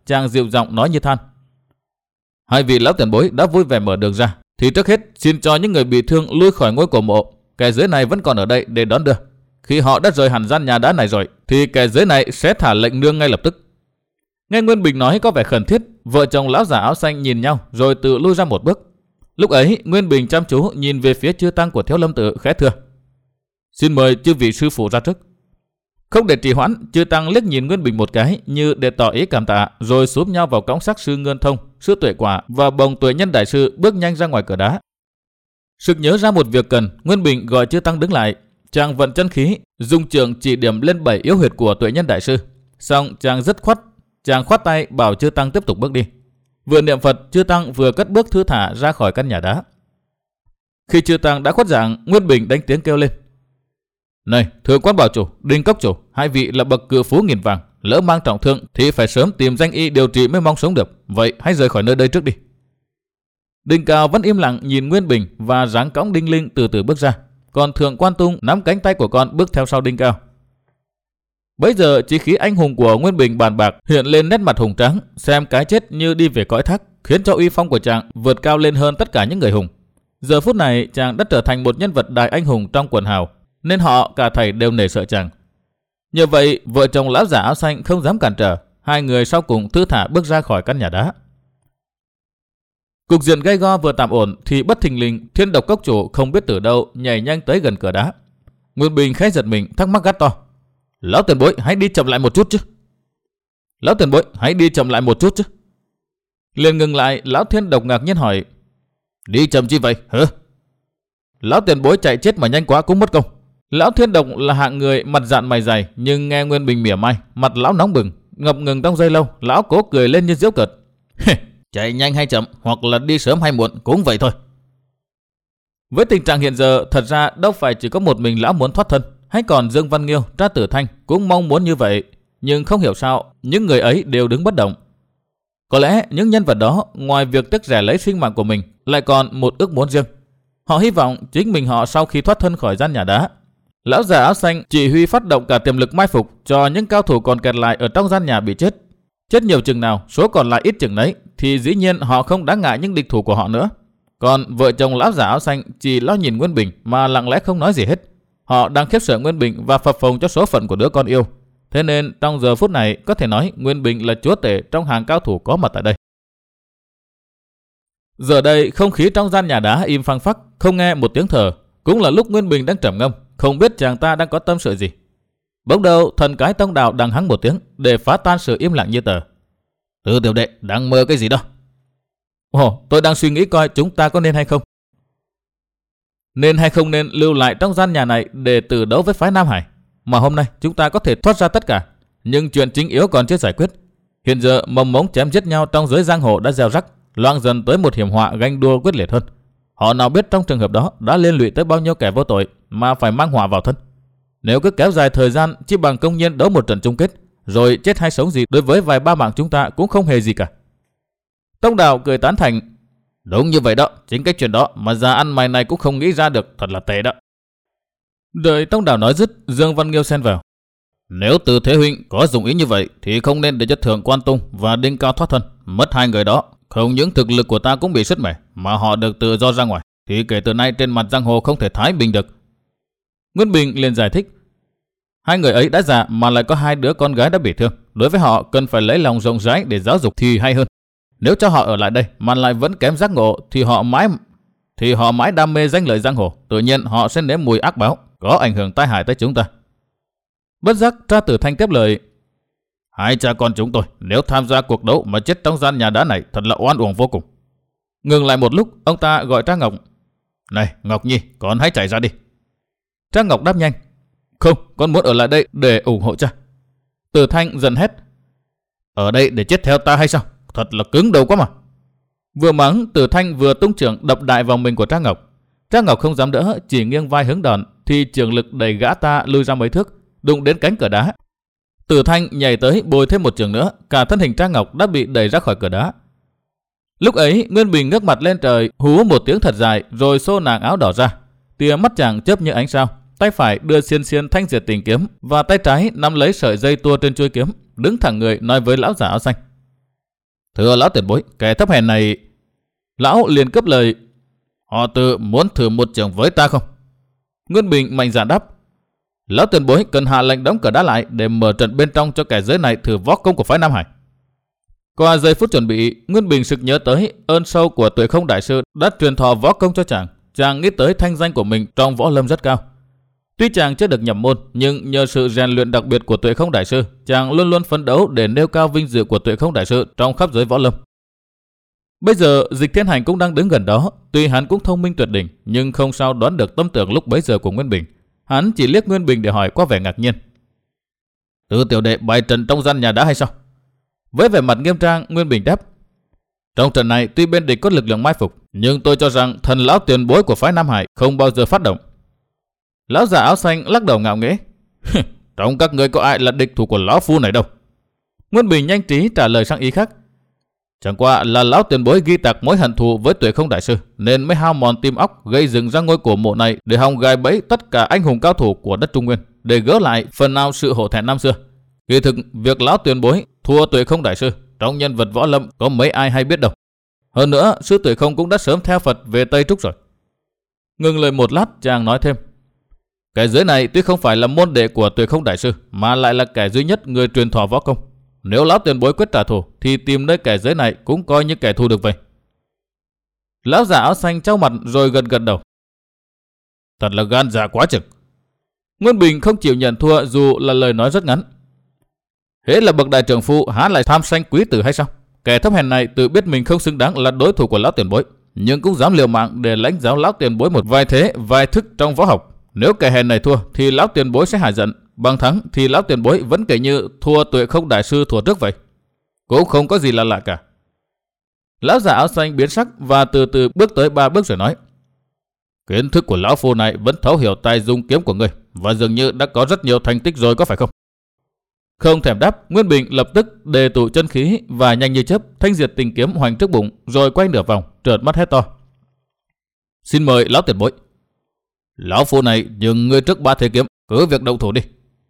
chàng dịu giọng nói như than. Hai vị lão tiền bối đã vui vẻ mở đường ra, thì trước hết xin cho những người bị thương lui khỏi ngôi cổ mộ. Kẻ dưới này vẫn còn ở đây để đón đưa. Khi họ đã rời hẳn gian nhà đá này rồi, thì kẻ dưới này sẽ thả lệnh nương ngay lập tức. Nghe Nguyên Bình nói có vẻ khẩn thiết, vợ chồng lão giả áo xanh nhìn nhau rồi tự lui ra một bước. Lúc ấy Nguyên Bình chăm chú nhìn về phía chư tăng của Thiếu Lâm Tự khẽ thưa: Xin mời chư vị sư phụ ra trước. Không để trì hoãn, chư tăng liếc nhìn Nguyên Bình một cái như để tỏ ý cảm tạ, rồi xúm nhau vào cõng xác sư Ngân Thông, sư Tuệ Quả và bồng Tuệ Nhân đại sư bước nhanh ra ngoài cửa đá. Sực nhớ ra một việc cần, Nguyên Bình gọi chư tăng đứng lại. Chàng vận chân khí, dùng trường chỉ điểm lên bảy yếu huyệt của Tuệ Nhân đại sư. Xong chàng rất khoát, chàng khoát tay bảo chư tăng tiếp tục bước đi. Vừa niệm Phật, chư tăng vừa cất bước thư thả ra khỏi căn nhà đá. Khi chư tăng đã khuất dạng, Nguyên Bình đánh tiếng kêu lên: Này, thưa Quan Bảo Chủ, Đinh Cốc Chủ, hai vị là bậc cự phú nghìn vàng, lỡ mang trọng thương thì phải sớm tìm danh y điều trị mới mong sống được. Vậy hãy rời khỏi nơi đây trước đi. Đinh Cao vẫn im lặng nhìn Nguyên Bình và dáng cõng Đinh Linh từ từ bước ra. Còn Thượng Quan Tung nắm cánh tay của con bước theo sau Đinh Cao. Bấy giờ chí khí anh hùng của Nguyên Bình bàn bạc hiện lên nét mặt hùng tráng, xem cái chết như đi về cõi thác, khiến cho uy phong của chàng vượt cao lên hơn tất cả những người hùng. Giờ phút này chàng đã trở thành một nhân vật đại anh hùng trong quần hào, nên họ cả thảy đều nể sợ chàng. Nhờ vậy, vợ chồng lão giả áo xanh không dám cản trở, hai người sau cùng thư thả bước ra khỏi căn nhà đá. Cục diện gay go vừa tạm ổn thì bất thình lình Thiên Độc Cốc Chủ không biết từ đâu nhảy nhanh tới gần cửa đá. Nguyên Bình khẽ giật mình, thắc mắc gắt to: Lão tiền bối hãy đi chậm lại một chút chứ. Lão tiền bối hãy đi chậm lại một chút chứ. Liền ngừng lại, lão Thiên Độc ngạc nhiên hỏi: Đi chậm chi vậy hả? Lão tiền bối chạy chết mà nhanh quá cũng mất công. Lão Thiên Độc là hạng người mặt dạn mày dày, nhưng nghe Nguyên Bình mỉa mai, mặt lão nóng bừng, ngập ngừng trong giây lâu, lão cố cười lên như giễu cợt: Chạy nhanh hay chậm, hoặc là đi sớm hay muộn cũng vậy thôi. Với tình trạng hiện giờ, thật ra đâu phải chỉ có một mình lão muốn thoát thân, hay còn Dương Văn Nghiêu, Tra Tử Thanh cũng mong muốn như vậy, nhưng không hiểu sao những người ấy đều đứng bất động. Có lẽ những nhân vật đó ngoài việc tiếc rẻ lấy sinh mạng của mình, lại còn một ước muốn riêng. Họ hy vọng chính mình họ sau khi thoát thân khỏi gian nhà đá, lão già áo xanh chỉ huy phát động cả tiềm lực mai phục cho những cao thủ còn kẹt lại ở trong gian nhà bị chết. Chết nhiều chừng nào, số còn lại ít chừng đấy, thì dĩ nhiên họ không đáng ngại những địch thủ của họ nữa. Còn vợ chồng lão giả áo xanh chỉ lo nhìn Nguyên Bình mà lặng lẽ không nói gì hết. Họ đang khiếp sợ Nguyên Bình và phập phồng cho số phận của đứa con yêu. Thế nên trong giờ phút này có thể nói Nguyên Bình là chúa tể trong hàng cao thủ có mặt tại đây. Giờ đây không khí trong gian nhà đá im phăng phắc, không nghe một tiếng thở. Cũng là lúc Nguyên Bình đang trầm ngâm, không biết chàng ta đang có tâm sự gì. Bỗng đầu thần cái Tông Đạo đằng hắng một tiếng để phá tan sự im lặng như tờ. Thưa tiểu đệ, đang mơ cái gì đó? Ồ, tôi đang suy nghĩ coi chúng ta có nên hay không. Nên hay không nên lưu lại trong gian nhà này để tử đấu với phái Nam Hải. Mà hôm nay chúng ta có thể thoát ra tất cả, nhưng chuyện chính yếu còn chưa giải quyết. Hiện giờ mầm mống chém giết nhau trong giới giang hồ đã gieo rắc, loang dần tới một hiểm họa ganh đua quyết liệt hơn. Họ nào biết trong trường hợp đó đã liên lụy tới bao nhiêu kẻ vô tội mà phải mang họa vào thân. Nếu cứ kéo dài thời gian chỉ bằng công nhiên đấu một trận chung kết, rồi chết hay sống gì đối với vài ba mạng chúng ta cũng không hề gì cả. Tông Đạo cười tán thành: Đúng như vậy đó, chính cái chuyện đó mà già ăn mày này cũng không nghĩ ra được, thật là tệ đó. Đợi Tông Đạo nói dứt, Dương Văn Nghiêu xen vào: Nếu Từ Thế huynh có dụng ý như vậy thì không nên để cho Thượng Quan Tung và Đinh Cao thoát thân. Mất hai người đó, không những thực lực của ta cũng bị sứt mẻ, mà họ được tự do ra ngoài, thì kể từ nay trên mặt giang hồ không thể thái bình được. Nguyên Bình liền giải thích: Hai người ấy đã già mà lại có hai đứa con gái đã bị thương, đối với họ cần phải lấy lòng rộng rãi để giáo dục thì hay hơn. Nếu cho họ ở lại đây mà lại vẫn kém giác ngộ thì họ mãi thì họ mãi đam mê danh lợi giang hồ, tự nhiên họ sẽ nếm mùi ác báo, có ảnh hưởng tai hại tới chúng ta. Bất giác Tra Tử Thanh tiếp lời: Hai cha con chúng tôi nếu tham gia cuộc đấu mà chết trong gian nhà đá này thật là oan uổng vô cùng. Ngừng lại một lúc, ông ta gọi Tra Ngọc: Này Ngọc Nhi, con hãy chạy ra đi. Tra Ngọc đáp nhanh: Không, con muốn ở lại đây để ủng hộ cha. Tử Thanh giận hét: Ở đây để chết theo ta hay sao? Thật là cứng đầu quá mà. Vừa mắng, Tử Thanh vừa tung chưởng đập đại vào mình của Tra Ngọc. Tra Ngọc không dám đỡ, chỉ nghiêng vai hướng đòn, thì chưởng lực đẩy gã ta lui ra mấy thước, đụng đến cánh cửa đá. Tử Thanh nhảy tới bồi thêm một chưởng nữa, cả thân hình Tra Ngọc đã bị đẩy ra khỏi cửa đá. Lúc ấy Nguyên Bình ngước mặt lên trời, hú một tiếng thật dài, rồi xô nàng áo đỏ ra. Tia mắt chàng chớp như ánh sao, tay phải đưa xiên xiên thanh diệt tình kiếm và tay trái nắm lấy sợi dây tua trên chuôi kiếm, đứng thẳng người nói với lão giả áo xanh: Thưa lão tiền bối, kẻ thấp hèn này... Lão liền cấp lời. Họ tự muốn thử một trường với ta không? Nguyên Bình mạnh dạn đáp. Lão tiền bối cần hạ lệnh đóng cửa đá lại để mở trận bên trong cho kẻ dưới này thử võ công của phái Nam Hải. Qua giây phút chuẩn bị, Nguyên Bình sực nhớ tới ơn sâu của Tuệ Không đại sư đã truyền thọ võ công cho chàng. Chàng nghĩ tới thanh danh của mình trong võ lâm rất cao. Tuy chàng chưa được nhập môn, nhưng nhờ sự rèn luyện đặc biệt của Tuệ Không đại sư, chàng luôn luôn phấn đấu để nêu cao vinh dự của Tuệ Không đại sư trong khắp giới võ lâm. Bây giờ Dịch Thiên Hành cũng đang đứng gần đó, tuy hắn cũng thông minh tuyệt đỉnh, nhưng không sao đoán được tâm tưởng lúc bấy giờ của Nguyên Bình. Hắn chỉ liếc Nguyên Bình để hỏi qua vẻ ngạc nhiên. Từ tiểu đệ bày trận trong gian nhà đá hay sao? Với vẻ mặt nghiêm trang, Nguyên Bình đáp. Trong trận này tuy bên địch có lực lượng mai phục, nhưng tôi cho rằng thần lão tiền bối của phái Nam Hải không bao giờ phát động. Lão già áo xanh lắc đầu ngạo nghễ. Trong các người có ai là địch thủ của lão phu này đâu? Nguyên Bình nhanh trí trả lời sang ý khác. Chẳng qua là lão tiền bối ghi tạc mối hận thù với Tuệ Không đại sư, nên mới hao mòn tim óc gây dựng ra ngôi cổ mộ này để hòng gài bẫy tất cả anh hùng cao thủ của đất Trung Nguyên, để gỡ lại phần nào sự hổ thẹn năm xưa. Kỳ thực việc lão tiền bối thua Tuệ Không đại sư trong nhân vật võ lâm có mấy ai hay biết đâu. Hơn nữa sư Tuệ Không cũng đã sớm theo Phật về Tây Trúc rồi. Ngừng lời một lát, chàng nói thêm. Kẻ dưới này tuy không phải là môn đệ của Tuệ Không đại sư, mà lại là kẻ duy nhất người truyền thọ võ công. Nếu lão tiền bối quyết trả thù thì tìm nơi kẻ dưới này cũng coi như kẻ thù được vậy. Lão già áo xanh trao mặt rồi gật gật đầu. Thật là gan dạ quá chừng. Nguyên Bình không chịu nhận thua dù là lời nói rất ngắn. Hễ là bậc đại trưởng phu há lại tham sanh quý tử hay sao? Kẻ thấp hèn này tự biết mình không xứng đáng là đối thủ của lão tiền bối, nhưng cũng dám liều mạng để lãnh giáo lão tiền bối một vài thế vài thức trong võ học. Nếu kẻ hèn này thua thì lão tiền bối sẽ hả giận, bằng thắng thì lão tiền bối vẫn kể như thua Tuệ Không đại sư thua trước vậy. Cũng không có gì là lạ cả. Lão già áo xanh biến sắc và từ từ bước tới ba bước rồi nói. Kiến thức của lão phu này vẫn thấu hiểu tài dung kiếm của ngươi, và dường như đã có rất nhiều thành tích rồi có phải không? Không thèm đáp, Nguyên Bình lập tức đề tụ chân khí và nhanh như chớp thanh diệt tình kiếm hoành trước bụng, rồi quay nửa vòng, trợn mắt hét to. Xin mời lão tiền bối. Lão phu này nhường ngươi trước ba thế kiếm, cứ việc động thủ đi.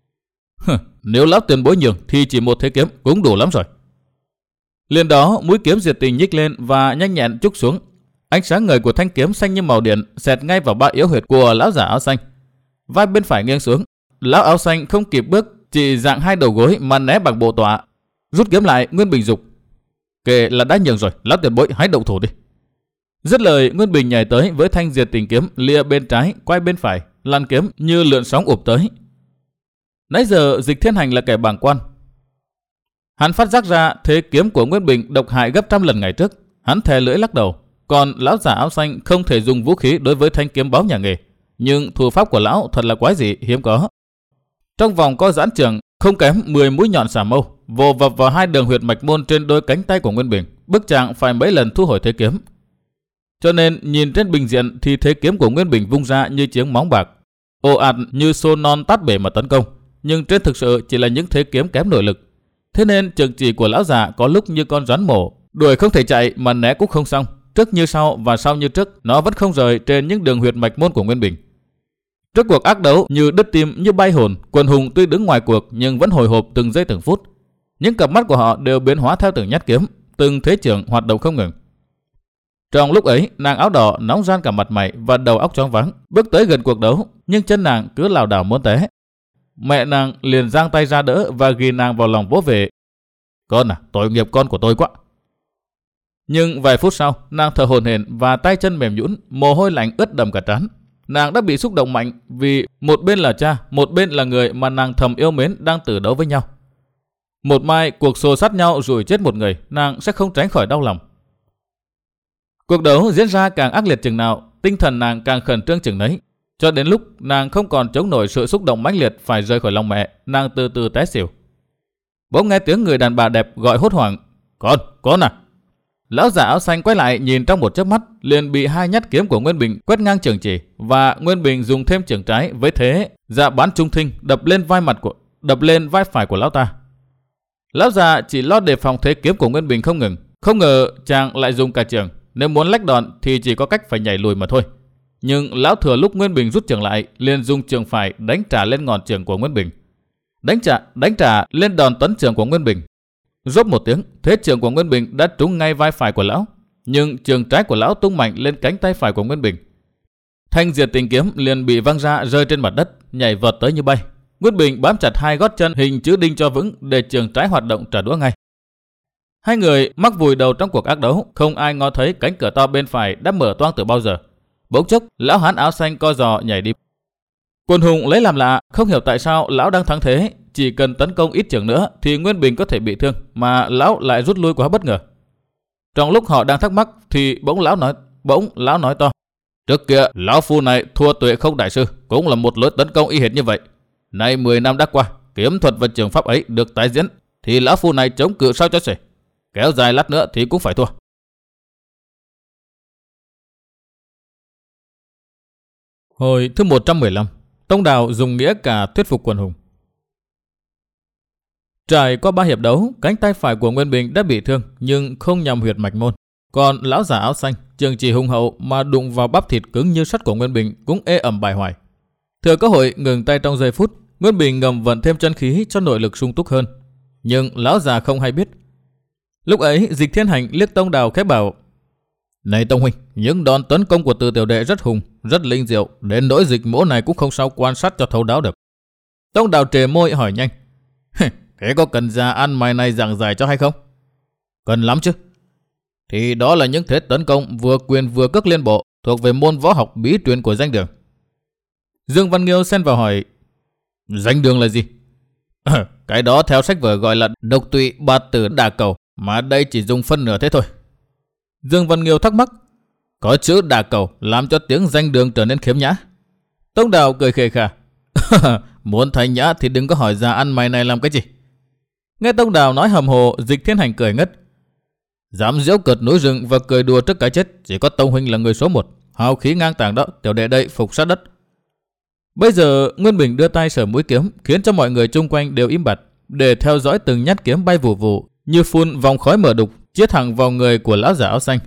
Nếu lão tiền bối nhường thì chỉ một thế kiếm cũng đủ lắm rồi. Liền đó mũi kiếm diệt tình nhích lên và nhanh nhẹn trúc xuống. Ánh sáng ngời của thanh kiếm xanh như màu điện xẹt ngay vào ba yếu huyệt của lão giả áo xanh. Vai bên phải nghiêng xuống, lão áo xanh không kịp bước, chỉ dạng hai đầu gối mà né bằng bộ tọa. Rút kiếm lại, Nguyên Bình dục. Kệ là đã nhường rồi, lão tiền bối hãy động thủ đi. Dứt lời, Nguyên Bình nhảy tới với thanh diệt tình kiếm, lia bên trái, quay bên phải, lăn kiếm như lượn sóng ụp tới. Nãy giờ Dịch Thiên Hành là kẻ bàng quan. Hắn phát giác ra thế kiếm của Nguyên Bình độc hại gấp trăm lần ngày trước. Hắn thè lưỡi lắc đầu. Còn lão giả áo xanh không thể dùng vũ khí đối với thanh kiếm báo nhà nghề, nhưng thủ pháp của lão thật là quái dị hiếm có. Trong vòng có giãn trường không kém mười mũi nhọn xả mâu vồ vập vào hai đường huyệt mạch môn trên đôi cánh tay của Nguyên Bình, bức chàng phải mấy lần thu hồi thế kiếm. Cho nên nhìn trên bình diện thì thế kiếm của Nguyên Bình vung ra như chiếng móng bạc, ồ ạt như xô non tát bể mà tấn công, nhưng trên thực sự chỉ là những thế kiếm kém nội lực. Thế nên trường chỉ của lão già có lúc như con rắn mổ, đuổi không thể chạy mà né cũng không xong, trước như sau và sau như trước, nó vẫn không rời trên những đường huyệt mạch môn của Nguyên Bình. Trước cuộc ác đấu như đứt tim như bay hồn, quần hùng tuy đứng ngoài cuộc nhưng vẫn hồi hộp từng giây từng phút. Những cặp mắt của họ đều biến hóa theo từng nhát kiếm, từng thế trưởng hoạt động không ngừng. Trong lúc ấy, nàng áo đỏ nóng ran cả mặt mày và đầu óc choáng váng, bước tới gần cuộc đấu, nhưng chân nàng cứ lảo đảo muốn té. Mẹ nàng liền giang tay ra đỡ và ghi nàng vào lòng vỗ về. Con à, tội nghiệp con của tôi quá. Nhưng vài phút sau, nàng thở hổn hển và tay chân mềm nhũn, mồ hôi lạnh ướt đầm cả trán. Nàng đã bị xúc động mạnh vì một bên là cha, một bên là người mà nàng thầm yêu mến đang tử đấu với nhau. Một mai cuộc xô sát nhau rồi chết một người, nàng sẽ không tránh khỏi đau lòng. Cuộc đấu diễn ra càng ác liệt chừng nào, tinh thần nàng càng khẩn trương chừng nấy. Cho đến lúc nàng không còn chống nổi sự xúc động mãnh liệt phải rời khỏi lòng mẹ, nàng từ từ té xỉu. Bỗng nghe tiếng người đàn bà đẹp gọi hốt hoảng. Con, con à. Lão giả áo xanh quay lại nhìn trong một chớp mắt, liền bị hai nhát kiếm của Nguyên Bình quét ngang trường chỉ, và Nguyên Bình dùng thêm trường trái với thế dạ bán trung thinh đập lên vai mặt của đập lên vai phải của lão ta. Lão già chỉ lo đề phòng thế kiếm của Nguyên Bình không ngừng, không ngờ chàng lại dùng cả trường. Nếu muốn lách đòn thì chỉ có cách phải nhảy lùi mà thôi. Nhưng lão thừa lúc Nguyên Bình rút trường lại, liền dùng trường phải đánh trả lên ngọn trường của Nguyên Bình, đánh trả đánh trả lên đòn tấn trường của Nguyên Bình. Rốp một tiếng, thế trường của Nguyên Bình đã trúng ngay vai phải của lão, nhưng trường trái của lão tung mạnh lên cánh tay phải của Nguyên Bình. Thanh diệt tình kiếm liền bị văng ra rơi trên mặt đất, nhảy vọt tới như bay. Nguyên Bình bám chặt hai gót chân hình chữ đinh cho vững để trường trái hoạt động trả đũa ngay. Hai người mắc vùi đầu trong cuộc ác đấu, không ai ngó thấy cánh cửa to bên phải đã mở toang từ bao giờ. Bỗng chốc, lão hán áo xanh co giò nhảy đi. Quần hùng lấy làm lạ, không hiểu tại sao lão đang thắng thế, chỉ cần tấn công ít chừng nữa thì Nguyên Bình có thể bị thương, mà lão lại rút lui quá bất ngờ. Trong lúc họ đang thắc mắc thì bỗng lão nói, bỗng lão nói to: "Trước kia lão phu này thua Tuệ Không đại sư, cũng là một lối tấn công y hệt như vậy. Nay mười năm đã qua, kiếm thuật và trường pháp ấy được tái diễn, thì lão phu này chống cự sao cho xuể. Kéo dài lát nữa thì cũng phải thua." Hồi thứ một trăm mười lăm, Tông Đào dùng nghĩa cả thuyết phục quần hùng. Trải qua ba hiệp đấu, cánh tay phải của Nguyên Bình đã bị thương nhưng không nhằm huyệt mạch môn. Còn lão giả áo xanh, trường chỉ hùng hậu mà đụng vào bắp thịt cứng như sắt của Nguyên Bình cũng ê ẩm bài hoài. Thừa cơ hội ngừng tay trong giây phút, Nguyên Bình ngầm vận thêm chân khí cho nội lực sung túc hơn. Nhưng lão già không hay biết. Lúc ấy, Dịch Thiên Hành liếc Tông Đào khẽ bảo: "Này Tông huynh, những đòn tấn công của Từ tiểu đệ rất hùng, rất linh diệu, đến nỗi Dịch mỗ này cũng không sao quan sát cho thấu đáo được." Tông Đào trề môi hỏi nhanh: "Thế có cần già ăn mày này giảng giải cho hay không?" "Cần lắm chứ. Thì đó là những thế tấn công vừa quyền vừa cước liên bộ, thuộc về môn võ học bí truyền của danh đường." Dương Văn Nghiêu xen vào hỏi: "Danh đường là gì?" "Cái đó theo sách vở gọi là độc tụy bạt tử đả cầu, mà đây chỉ dùng phân nửa thế thôi." Dương Văn Nghiêu thắc mắc: "Có chữ đả cầu làm cho tiếng danh đường trở nên khiếm nhã." Tông Đào cười khề khà: "Muốn thấy nhã thì đừng có hỏi già ăn mày này làm cái gì." Nghe Tông Đào nói hầm hồ, Dịch Thiên Hành cười ngất: "Dám giễu cợt núi rừng và cười đùa trước cái chết, chỉ có Tông huynh là người số một. Hào khí ngang tàng đó, tiểu đệ đây phục sát đất." Bây giờ Nguyên Bình đưa tay sờ mũi kiếm, khiến cho mọi người chung quanh đều im bặt để theo dõi từng nhát kiếm bay vù vù như phun vòng khói mở đục, chiết thẳng vào người của lão giả áo xanh.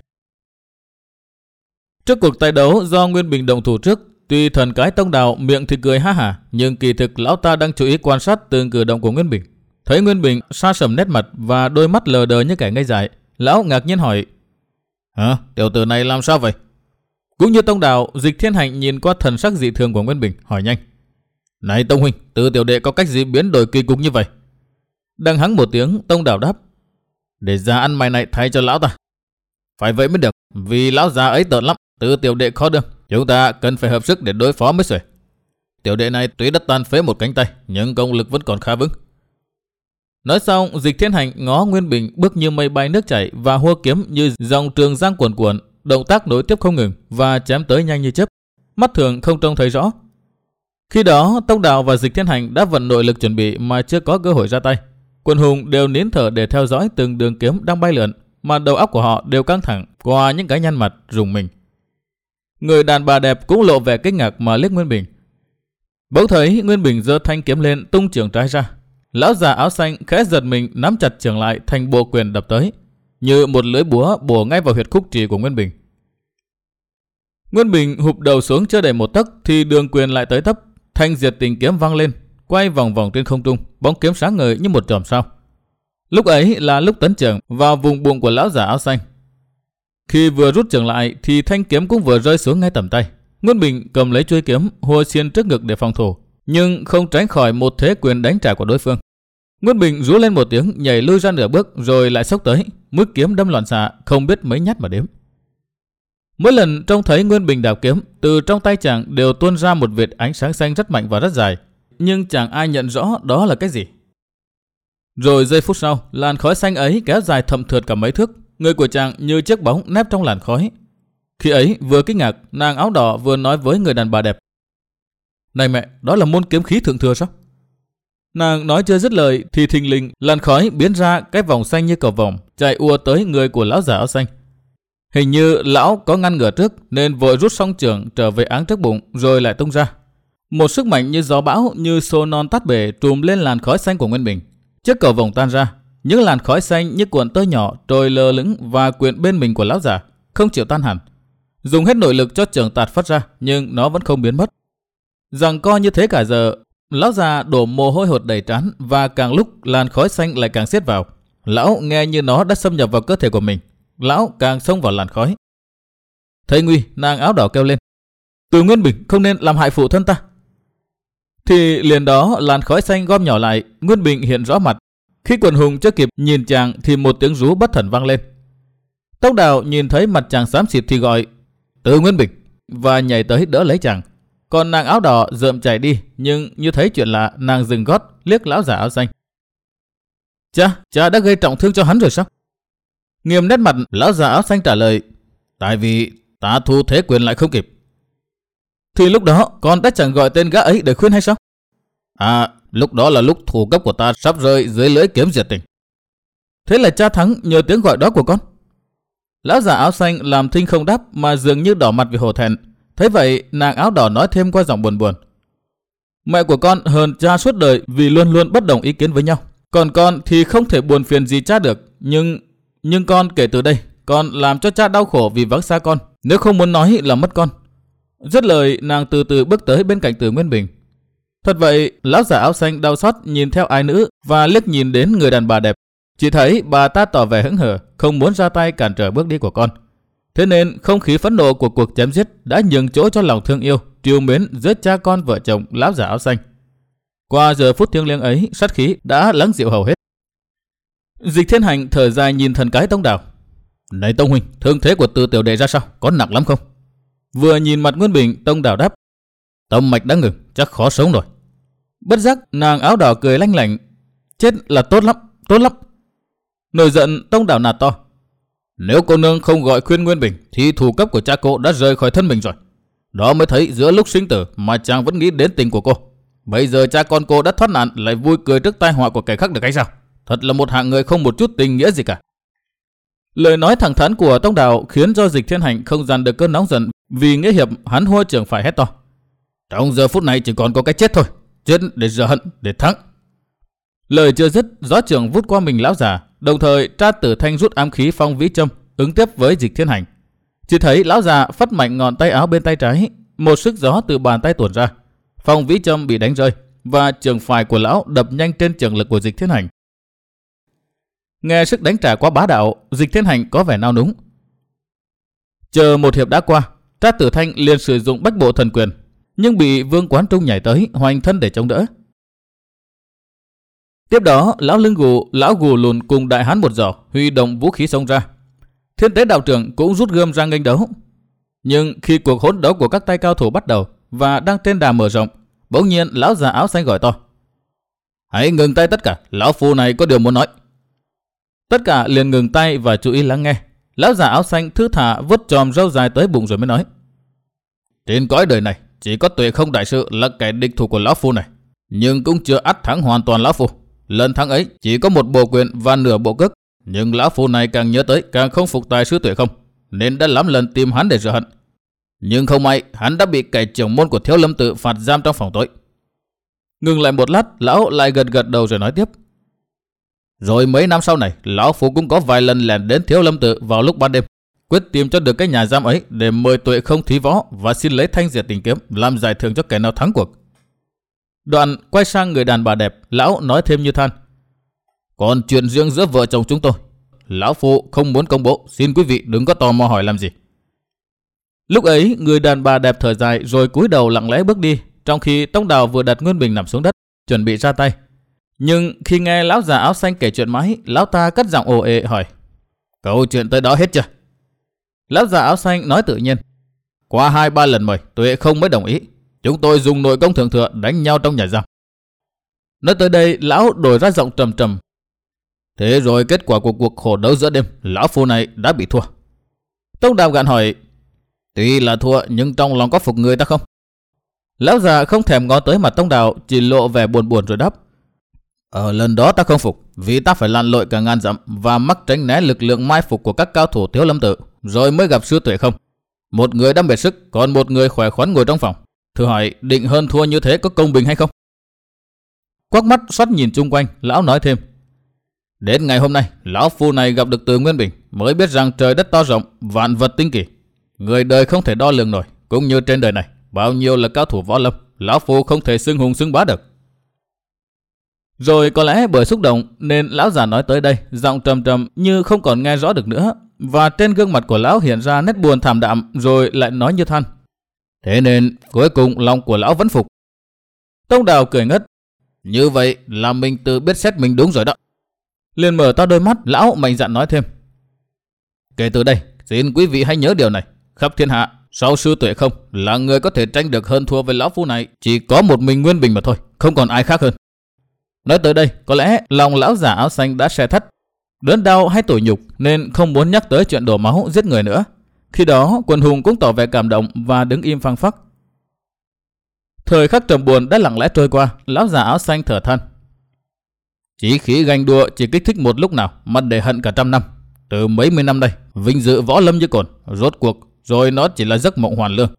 Trước cuộc tài đấu do Nguyên Bình động thủ trước, tuy thần cái Tông Đào miệng thì cười ha hả, nhưng kỳ thực lão ta đang chú ý quan sát từng cử động của Nguyên Bình. Thấy Nguyên Bình sa sầm nét mặt và đôi mắt lờ đờ như kẻ ngây dại, lão ngạc nhiên hỏi: "Hả, tiểu tử này làm sao vậy?" Cũng như Tông Đào, Dịch Thiên Hành nhìn qua thần sắc dị thường của Nguyên Bình, hỏi nhanh: "Này Tông huynh, Từ tiểu đệ có cách gì biến đổi kỳ cục như vậy?" Đang hắng một tiếng, Tông Đào đáp: "Để già ăn mày này thay cho lão ta." "Phải vậy mới được, vì lão già ấy tợn lắm, Từ tiểu đệ khó đương, chúng ta cần phải hợp sức để đối phó mới xuể. Tiểu đệ này tuy đã tan phế một cánh tay, nhưng công lực vẫn còn khá vững." Nói xong, Dịch Thiên Hành ngó Nguyên Bình bước như mây bay nước chảy và hua kiếm như dòng trường giang cuồn cuộn, động tác nối tiếp không ngừng và chém tới nhanh như chớp, mắt thường không trông thấy rõ. Khi đó, Tông Đào và Dịch Thiên Hành đã vận nội lực chuẩn bị mà chưa có cơ hội ra tay. Quần hùng đều nín thở để theo dõi từng đường kiếm đang bay lượn, mà đầu óc của họ đều căng thẳng qua những cái nhăn mặt rùng mình. Người đàn bà đẹp cũng lộ vẻ kinh ngạc mà liếc Nguyên Bình. Bỗng thấy Nguyên Bình giơ thanh kiếm lên, tung trường trái ra. Lão già áo xanh khẽ giật mình, nắm chặt trường lại thành bộ quyền đập tới, như một lưỡi búa bổ ngay vào huyệt khúc trì của Nguyên Bình. Nguyên Bình hụp đầu xuống chưa đầy một tấc thì đường quyền lại tới tấp, thanh diệt tình kiếm vang lên, quay vòng vòng trên không trung, bóng kiếm sáng ngời như một chòm sao. Lúc ấy là lúc tấn trường vào vùng bụng của lão giả áo xanh. Khi vừa rút trường lại thì thanh kiếm cũng vừa rơi xuống ngay tầm tay. Nguyên Bình cầm lấy chuôi kiếm, hùa xiên trước ngực để phòng thủ, nhưng không tránh khỏi một thế quyền đánh trả của đối phương. Nguyên Bình rú lên một tiếng, nhảy lui ra nửa bước rồi lại xốc tới, mũi kiếm đâm loạn xạ, không biết mấy nhát mà đếm. Mỗi lần trông thấy Nguyên Bình đạp kiếm, từ trong tay chàng đều tuôn ra một vệt ánh sáng xanh rất mạnh và rất dài, nhưng chẳng ai nhận rõ đó là cái gì. Rồi giây phút sau, làn khói xanh ấy kéo dài thậm thượt cả mấy thước, người của chàng như chiếc bóng nép trong làn khói. Khi ấy vừa kinh ngạc, nàng áo đỏ vừa nói với người đàn bà đẹp: "Này mẹ, đó là môn kiếm khí thượng thừa sao?" Nàng nói chưa dứt lời thì thình lình làn khói biến ra cái vòng xanh như cầu vồng, chạy ùa tới người của lão giả áo xanh. Hình như lão có ngăn ngừa trước nên vội rút song trường trở về áng trước bụng rồi lại tung ra. Một sức mạnh như gió bão, như xô non tát bể trùm lên làn khói xanh của Nguyên Bình. Chiếc cầu vồng tan ra, những làn khói xanh như cuộn tơ nhỏ trôi lơ lửng và quyện bên mình của lão giả, không chịu tan hẳn. Dùng hết nội lực cho trường tạt phát ra, nhưng nó vẫn không biến mất. Giằng co như thế cả giờ, lão già đổ mồ hôi hột đầy trán và càng lúc làn khói xanh lại càng siết vào. lão nghe như nó đã xâm nhập vào cơ thể của mình. Lão càng xông vào làn khói. Thấy nguy, nàng áo đỏ kêu lên: Từ Nguyên Bình không nên làm hại phụ thân ta. Thì liền đó làn khói xanh gom nhỏ lại, Nguyên Bình hiện rõ mặt. Khi quần hùng chưa kịp nhìn chàng thì một tiếng rú bất thần vang lên. Tông Đào nhìn thấy mặt chàng xám xịt thì gọi: Từ Nguyên Bình, và nhảy tới đỡ lấy chàng. Còn nàng áo đỏ rượm chạy đi, nhưng như thấy chuyện lạ, nàng dừng gót liếc lão già áo xanh. Cha, cha đã gây trọng thương cho hắn rồi sao? Nghiêm nét mặt, lão già áo xanh trả lời: Tại vì ta thu thế quyền lại không kịp. Thì lúc đó con đã chẳng gọi tên gã ấy để khuyên hay sao? À, lúc đó là lúc thủ cấp của ta sắp rơi dưới lưỡi kiếm diệt tình. Thế là cha thắng nhờ tiếng gọi đó của con. Lão già áo xanh làm thinh không đáp mà dường như đỏ mặt vì hổ thẹn. Thế vậy nàng áo đỏ nói thêm qua giọng buồn buồn: Mẹ của con hờn cha suốt đời vì luôn luôn bất đồng ý kiến với nhau. Còn con thì không thể buồn phiền gì cha được. Nhưng nhưng con kể từ đây, con làm cho cha đau khổ vì vắng xa con. Nếu không muốn nói là mất con. Dứt lời, nàng từ từ bước tới bên cạnh Từ Nguyên Bình. Thật vậy, lão già áo xanh đau xót nhìn theo ái nữ và liếc nhìn đến người đàn bà đẹp. Chỉ thấy bà ta tỏ vẻ hững hờ, không muốn ra tay cản trở bước đi của con. Thế nên không khí phẫn nộ của cuộc chém giết đã nhường chỗ cho lòng thương yêu, trìu mến giữa cha con vợ chồng lão già áo xanh. Qua giờ phút thiêng liêng ấy, sát khí đã lắng dịu hầu hết. Dịch Thiên Hành thở dài nhìn thần cái Tông Đào. Này Tông huynh, thương thế của Từ tiểu đệ ra sao? Có nặng lắm không? Vừa nhìn mặt Nguyên Bình, Tông Đào đáp: Tâm mạch đã ngừng, chắc khó sống rồi. Bất giác nàng áo đỏ cười lanh lảnh: Chết là tốt lắm, tốt lắm. Nổi giận, Tông Đào nạt to: Nếu cô nương không gọi khuyên Nguyên Bình thì thủ cấp của cha cô đã rời khỏi thân mình rồi. Đó mới thấy giữa lúc sinh tử mà chàng vẫn nghĩ đến tình của cô. Bây giờ cha con cô đã thoát nạn lại vui cười trước tai họa của kẻ khác được hay sao? Thật là một hạng người không một chút tình nghĩa gì cả. Lời nói thẳng thắn của Tông Đào khiến cho Dịch Thiên Hành không dằn được cơn nóng giận, vì nghĩa hiệp hắn hô trưởng phải hét to: Trong giờ phút này chỉ còn có cái chết thôi, chết để rửa hận, để thắng. Lời chưa dứt, gió trường vút qua mình lão già, đồng thời Tra Tử Thanh rút ám khí phong vĩ châm ứng tiếp với Dịch Thiên Hành. Chỉ thấy lão già phất mạnh ngọn tay áo bên tay trái, một sức gió từ bàn tay tuôn ra, phong vĩ châm bị đánh rơi và trường phải của lão đập nhanh trên trường lực của Dịch Thiên Hành. Nghe sức đánh trả quá bá đạo, Dịch Thiên Hành có vẻ nao núng. Chờ một hiệp đã qua, Tra Tử Thanh liền sử dụng bách bộ thần quyền, nhưng bị Vương Quán Trung nhảy tới hoành thân để chống đỡ. Tiếp đó, lão lưng gù, lão gù lùn cùng đại hán một giỏ huy động vũ khí xông ra. Thiên Tế đạo trưởng cũng rút gươm ra nghênh đấu. Nhưng khi cuộc hỗn đấu của các tay cao thủ bắt đầu và đang trên đà mở rộng, bỗng nhiên lão già áo xanh gọi to: Hãy ngừng tay tất cả, lão phu này có điều muốn nói. Tất cả liền ngừng tay và chú ý lắng nghe. Lão già áo xanh thư thả vuốt chòm râu dài tới bụng rồi mới nói: Trên cõi đời này chỉ có Tuệ Không đại sư là kẻ địch thủ của lão phu này, nhưng cũng chưa ắt thắng hoàn toàn lão phu. Lần thắng ấy chỉ có một bộ quyền và nửa bộ cước, nhưng lão phu này càng nhớ tới càng không phục tài sư Tuệ Không, nên đã lắm lần tìm hắn để rửa hận. Nhưng không may hắn đã bị kẻ trưởng môn của Thiếu Lâm Tự phạt giam trong phòng tối. Ngừng lại một lát, lão lại gật gật đầu rồi nói tiếp: Rồi mấy năm sau này, lão phu cũng có vài lần lẻn đến Thiếu Lâm Tự vào lúc ban đêm, quyết tìm cho được cái nhà giam ấy để mời Tuệ Không thí võ và xin lấy thanh diệt tình kiếm làm giải thưởng cho kẻ nào thắng cuộc. Đoạn quay sang người đàn bà đẹp, lão nói thêm như than: Còn chuyện riêng giữa vợ chồng chúng tôi, lão phu không muốn công bố, xin quý vị đừng có tò mò hỏi làm gì. Lúc ấy người đàn bà đẹp thở dài rồi cúi đầu lặng lẽ bước đi, trong khi Tông Đào vừa đặt Nguyên Bình nằm xuống đất chuẩn bị ra tay. Nhưng khi nghe lão già áo xanh kể chuyện mãi, lão ta cất giọng ồ ề hỏi: Câu chuyện tới đó hết chưa? Lão già áo xanh nói tự nhiên: Qua hai ba lần mời, Tuệ Không mới đồng ý. Chúng tôi dùng nội công thượng thừa đánh nhau trong nhà giam. Nói tới đây, lão đổi ra giọng trầm trầm: Thế rồi kết quả của cuộc khổ đấu giữa đêm, lão phu này đã bị thua. Tông Đào gạn hỏi: Tuy là thua nhưng trong lòng có phục người ta không? Lão già không thèm ngó tới mặt Tông Đào, chỉ lộ vẻ buồn buồn rồi đáp: Ở lần đó ta không phục, vì ta phải lặn lội cả ngàn dặm và mắc tránh né lực lượng mai phục của các cao thủ Thiếu Lâm Tự, rồi mới gặp sư Tuệ Không. Một người đã mệt sức, còn một người khỏe khoắn ngồi trong phòng. Thử hỏi định hơn thua như thế có công bình hay không? Quắc mắt xoắt nhìn chung quanh, lão nói thêm: Đến ngày hôm nay, lão phu này gặp được Từ Nguyên Bình, mới biết rằng trời đất to rộng, vạn vật tinh kỳ, người đời không thể đo lường nổi. Cũng như trên đời này, bao nhiêu là cao thủ võ lâm, lão phu không thể xưng hùng xưng bá được. Rồi có lẽ bởi xúc động nên lão già nói tới đây, giọng trầm trầm như không còn nghe rõ được nữa, và trên gương mặt của lão hiện ra nét buồn thảm đạm, rồi lại nói như than. Thế nên cuối cùng lòng của lão vẫn phục. Tông Đào cười ngất. Như vậy là mình tự biết xét mình đúng rồi đó. Liền mở to đôi mắt, lão mạnh dạn nói thêm. Kể từ đây, xin quý vị hãy nhớ điều này. Khắp thiên hạ, sau Sư Tuệ không là người có thể tranh được hơn thua với lão phu này, chỉ có một mình Nguyên Bình mà thôi, không còn ai khác hơn. Nói tới đây, có lẽ lòng lão già áo xanh đã xe thắt, đớn đau hay tủi nhục nên không muốn nhắc tới chuyện đổ máu giết người nữa. Khi đó, Quần hùng cũng tỏ vẻ cảm động và đứng im phăng phắc. Thời khắc trầm buồn đã lặng lẽ trôi qua, lão già áo xanh thở than. Chí khí ganh đua chỉ kích thích một lúc nào mà để hận cả trăm năm. Từ mấy mươi năm đây, vinh dự võ lâm như cồn, rốt cuộc rồi nó chỉ là giấc mộng hoàn lương.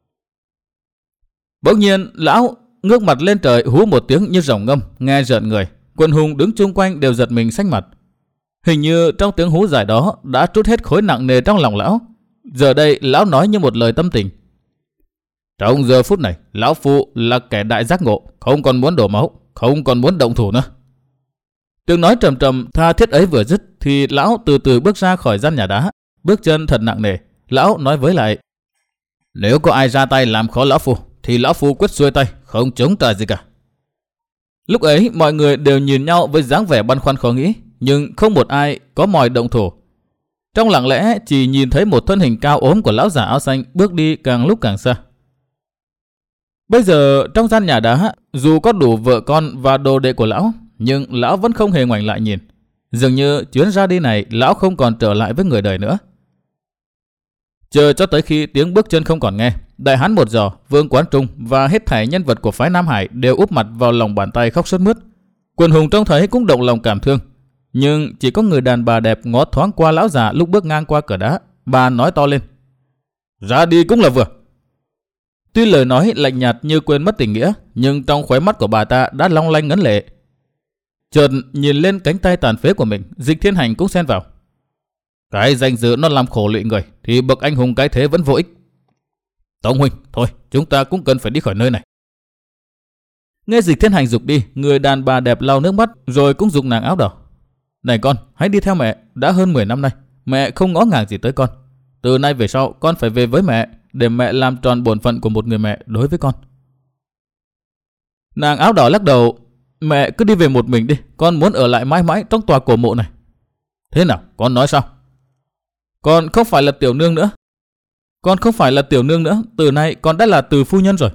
Bỗng nhiên, lão ngước mặt lên trời hú một tiếng như rồng ngâm, nghe rợn người. Quần hùng đứng chung quanh đều giật mình xanh mặt. Hình như trong tiếng hú dài đó đã trút hết khối nặng nề trong lòng lão. Giờ đây lão nói như một lời tâm tình. Trong giờ phút này, lão phu là kẻ đại giác ngộ, không còn muốn đổ máu, không còn muốn động thủ nữa. Tiếng nói trầm trầm tha thiết ấy vừa dứt thì lão từ từ bước ra khỏi gian nhà đá, bước chân thật nặng nề. Lão nói với lại. Nếu có ai ra tay làm khó lão phu thì lão phu quyết xuôi tay, không chống trả gì cả. Lúc ấy mọi người đều nhìn nhau với dáng vẻ băn khoăn khó nghĩ, nhưng không một ai có mòi động thủ. Trong lặng lẽ chỉ nhìn thấy một thân hình cao ốm của lão già áo xanh bước đi càng lúc càng xa. Bây giờ trong gian nhà đá, dù có đủ vợ con và đồ đệ của lão, nhưng lão vẫn không hề ngoảnh lại nhìn. Dường như chuyến ra đi này lão không còn trở lại với người đời nữa. Chờ cho tới khi tiếng bước chân không còn nghe, Đại Hán Một Giò, Vương Quán Trung và hết thảy nhân vật của phái Nam Hải đều úp mặt vào lòng bàn tay khóc sướt mướt. Quần hùng trông thấy cũng động lòng cảm thương, nhưng chỉ có người đàn bà đẹp ngó thoáng qua lão già lúc bước ngang qua cửa đá. Bà nói to lên. Ra đi cũng là vừa. Tuy lời nói lạnh nhạt như quên mất tình nghĩa, nhưng trong khóe mắt của bà ta đã long lanh ngấn lệ. Chợt nhìn lên cánh tay tàn phế của mình, Dịch Thiên Hành cũng xen vào. Cái danh dự nó làm khổ lụy người thì bậc anh hùng cái thế vẫn vô ích. Tống huynh, thôi chúng ta cũng cần phải đi khỏi nơi này. Nghe Dịch Thiên Hành giục đi, người đàn bà đẹp lau nước mắt rồi cũng giục nàng áo đỏ. Này con, hãy đi theo mẹ, đã hơn mười năm nay, mẹ không ngó ngàng gì tới con. Từ nay về sau con phải về với mẹ, để mẹ làm tròn bổn phận của một người mẹ đối với con. Nàng áo đỏ lắc đầu. Mẹ cứ đi về một mình đi, con muốn ở lại mãi mãi trong tòa cổ mộ này. Thế nào, con nói sao? Con không phải là tiểu nương nữa. Con không phải là tiểu nương nữa, từ nay con đã là từ phu nhân rồi.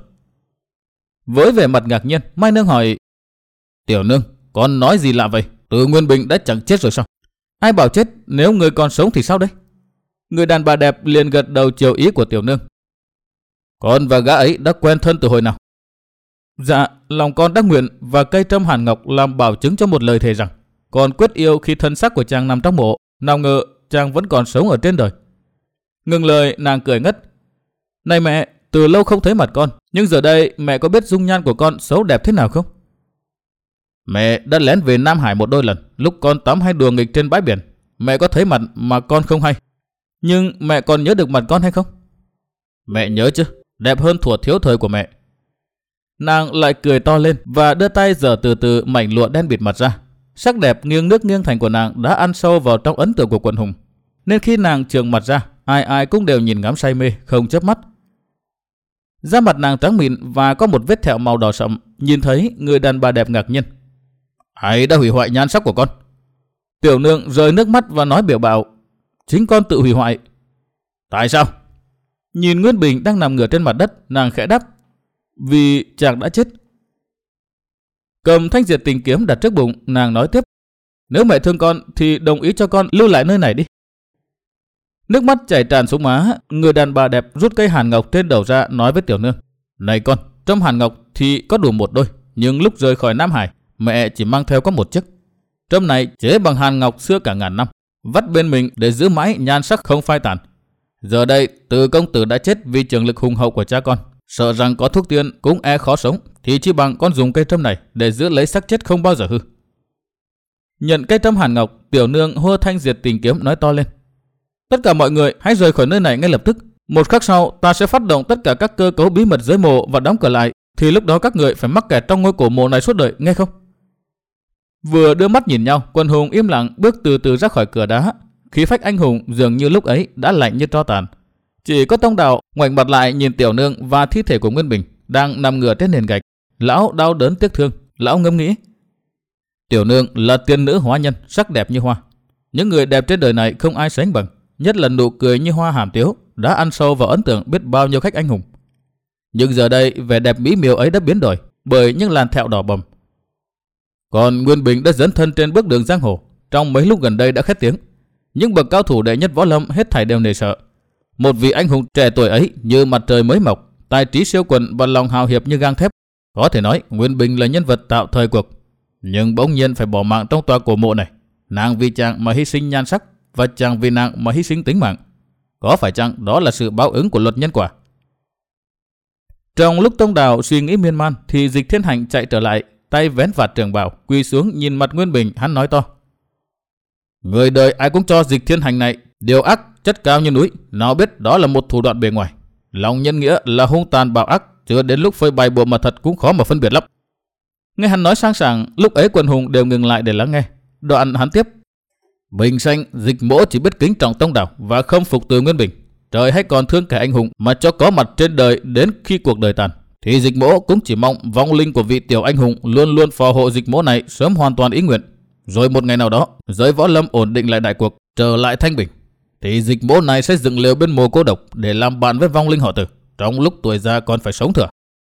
Với vẻ mặt ngạc nhiên, Mai Nương hỏi. Tiểu nương, con nói gì lạ vậy? Từ Nguyên Bình đã chẳng chết rồi sao? Ai bảo chết, nếu người còn sống thì sao đấy? Người đàn bà đẹp liền gật đầu chiều ý của tiểu nương. Con và gã ấy đã quen thân từ hồi nào? Dạ, lòng con đắc nguyện và cây trâm hàn ngọc làm bảo chứng cho một lời thề rằng con quyết yêu khi thân xác của chàng nằm trong mộ, nào ngờ chàng vẫn còn sống ở trên đời. Ngừng lời, nàng cười ngất. Này mẹ, từ lâu không thấy mặt con, nhưng giờ đây mẹ có biết dung nhan của con xấu đẹp thế nào không? Mẹ đã lén về Nam Hải một đôi lần, lúc con tắm hay đùa nghịch trên bãi biển. Mẹ có thấy mặt mà con không hay. Nhưng mẹ còn nhớ được mặt con hay không? Mẹ nhớ chứ, đẹp hơn thuở thiếu thời của mẹ. Nàng lại cười to lên và đưa tay giở từ từ mảnh lụa đen bịt mặt ra. Sắc đẹp nghiêng nước nghiêng thành của nàng đã ăn sâu vào trong ấn tượng của quần hùng, nên khi nàng trường mặt ra, ai ai cũng đều nhìn ngắm say mê, không chớp mắt. Da mặt nàng trắng mịn và có một vết thẹo màu đỏ sậm. Nhìn thấy người đàn bà đẹp ngạc nhiên. Ai đã hủy hoại nhan sắc của con? Tiểu nương rơi nước mắt và nói biểu bạo. Chính con tự hủy hoại. Tại sao? Nhìn Nguyên Bình đang nằm ngửa trên mặt đất, nàng khẽ đáp. Vì chàng đã chết. Cầm thanh diệt tình kiếm đặt trước bụng, nàng nói tiếp. Nếu mẹ thương con thì đồng ý cho con lưu lại nơi này đi. Nước mắt chảy tràn xuống má, người đàn bà đẹp rút cây hàn ngọc trên đầu ra nói với tiểu nương. Này con, trong hàn ngọc thì có đủ một đôi, nhưng lúc rời khỏi Nam Hải, mẹ chỉ mang theo có một chiếc. Trâm này chế bằng hàn ngọc xưa cả ngàn năm, vắt bên mình để giữ mãi nhan sắc không phai tàn. Giờ đây Từ công tử đã chết vì trường lực hùng hậu của cha con, sợ rằng có thuốc tiên cũng e khó sống, thì chỉ bằng con dùng cây trâm này để giữ lấy xác chết không bao giờ hư. Nhận cây trâm hàn ngọc, tiểu nương hô thanh diệt tình kiếm nói to lên. Tất cả mọi người hãy rời khỏi nơi này ngay lập tức. Một khắc sau ta sẽ phát động tất cả các cơ cấu bí mật dưới mộ và đóng cửa lại. Thì lúc đó các người phải mắc kẹt trong ngôi cổ mộ này suốt đời, nghe không? Vừa đưa mắt nhìn nhau, Quần hùng im lặng bước từ từ ra khỏi cửa đá. Khí phách anh hùng dường như lúc ấy đã lạnh như tro tàn. Chỉ có Tông Đào ngoảnh mặt lại nhìn Tiểu Nương và thi thể của Nguyên Bình đang nằm ngửa trên nền gạch. Lão đau đớn tiếc thương. Lão ngẫm nghĩ, Tiểu Nương là tiên nữ hóa nhân, sắc đẹp như hoa. Những người đẹp trên đời này không ai sánh bằng, nhất là nụ cười như hoa hàm tiếu đã ăn sâu vào ấn tượng biết bao nhiêu khách anh hùng. Nhưng giờ đây vẻ đẹp mỹ miều ấy đã biến đổi bởi những làn thẹo đỏ bầm. Còn Nguyên Bình đã dấn thân trên bước đường giang hồ, trong mấy lúc gần đây đã khét tiếng. Những bậc cao thủ đệ nhất võ lâm hết thảy đều nể sợ. Một vị anh hùng trẻ tuổi ấy như mặt trời mới mọc, tài trí siêu quần và lòng hào hiệp như gang thép. Có thể nói Nguyên Bình là nhân vật tạo thời cuộc. Nhưng bỗng nhiên phải bỏ mạng trong tòa cổ mộ này. Nàng vì chàng mà hy sinh nhan sắc, và chàng vì nàng mà hy sinh tính mạng. Có phải chăng đó là sự báo ứng của luật nhân quả? Trong lúc Tông Đào suy nghĩ miên man thì Dịch Thiên Hành chạy trở lại, tay vén vạt trường bào, quỳ xuống nhìn mặt Nguyên Bình. Hắn nói to, người đời ai cũng cho Dịch Thiên Hành này điều ác chất cao như núi, nào biết đó là một thủ đoạn bề ngoài. Lòng nhân nghĩa là hung tàn bạo ác, chưa đến lúc phơi bày bộ mặt thật cũng khó mà phân biệt lắm. Nghe hắn nói sang sảng, lúc ấy quần hùng đều ngừng lại để lắng nghe. Đoạn hắn tiếp, bình sanh Dịch mỗ chỉ biết kính trọng Tông Đào và không phục từ Nguyên Bình. Trời hay còn thương kẻ anh hùng mà cho có mặt trên đời đến khi cuộc đời tàn, thì Dịch mỗ cũng chỉ mong vong linh của vị tiểu anh hùng luôn luôn phò hộ Dịch mỗ này sớm hoàn toàn ý nguyện. Rồi một ngày nào đó, giới võ lâm ổn định lại đại cuộc, trở lại thanh bình, thì Dịch mỗ này sẽ dựng lều bên mồ cô độc để làm bạn với vong linh họ Tử, trong lúc tuổi già còn phải sống thừa.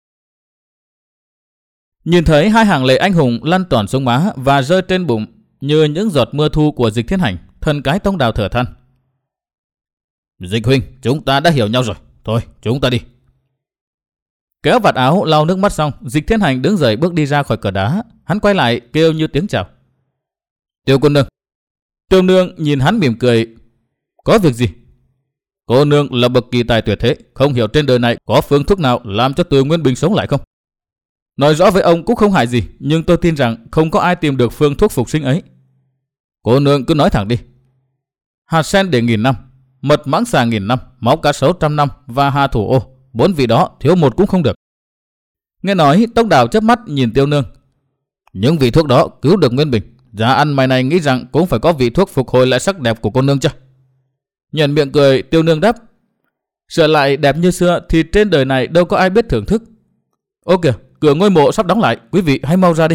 Nhìn thấy hai hàng lệ anh hùng lăn tròn xuống má và rơi trên bụng như những giọt mưa thu của Dịch Thiên Hành, thần cái Tông Đào thở than, Dịch huynh, chúng ta đã hiểu nhau rồi, thôi chúng ta đi. Kéo vạt áo lau nước mắt xong, Dịch Thiên Hành đứng dậy bước đi ra khỏi cửa đá. Hắn quay lại kêu như tiếng chào, Tiểu cô nương. Tiểu nương nhìn hắn mỉm cười, có việc gì? Cô nương là bậc kỳ tài tuyệt thế, không hiểu trên đời này có phương thuốc nào làm cho Từ Nguyên Bình sống lại không? Nói rõ với ông cũng không hại gì, nhưng tôi tin rằng không có ai tìm được phương thuốc phục sinh ấy. Cô nương cứ nói thẳng đi. Hạt sen để nghìn năm, mật mãng xà nghìn năm, máu cá sấu trăm năm và hà thủ ô, bốn vị đó thiếu một cũng không được. Nghe nói, Tông Đào chớp mắt nhìn Tiêu nương. Những vị thuốc đó cứu được Nguyên Bình, giá ăn mày này nghĩ rằng cũng phải có vị thuốc phục hồi lại sắc đẹp của cô nương chứ? Nhận miệng cười, Tiêu nương đáp, sửa lại đẹp như xưa thì trên đời này đâu có ai biết thưởng thức. Ô kìa, cửa ngôi mộ sắp đóng lại, quý vị hãy mau ra đi.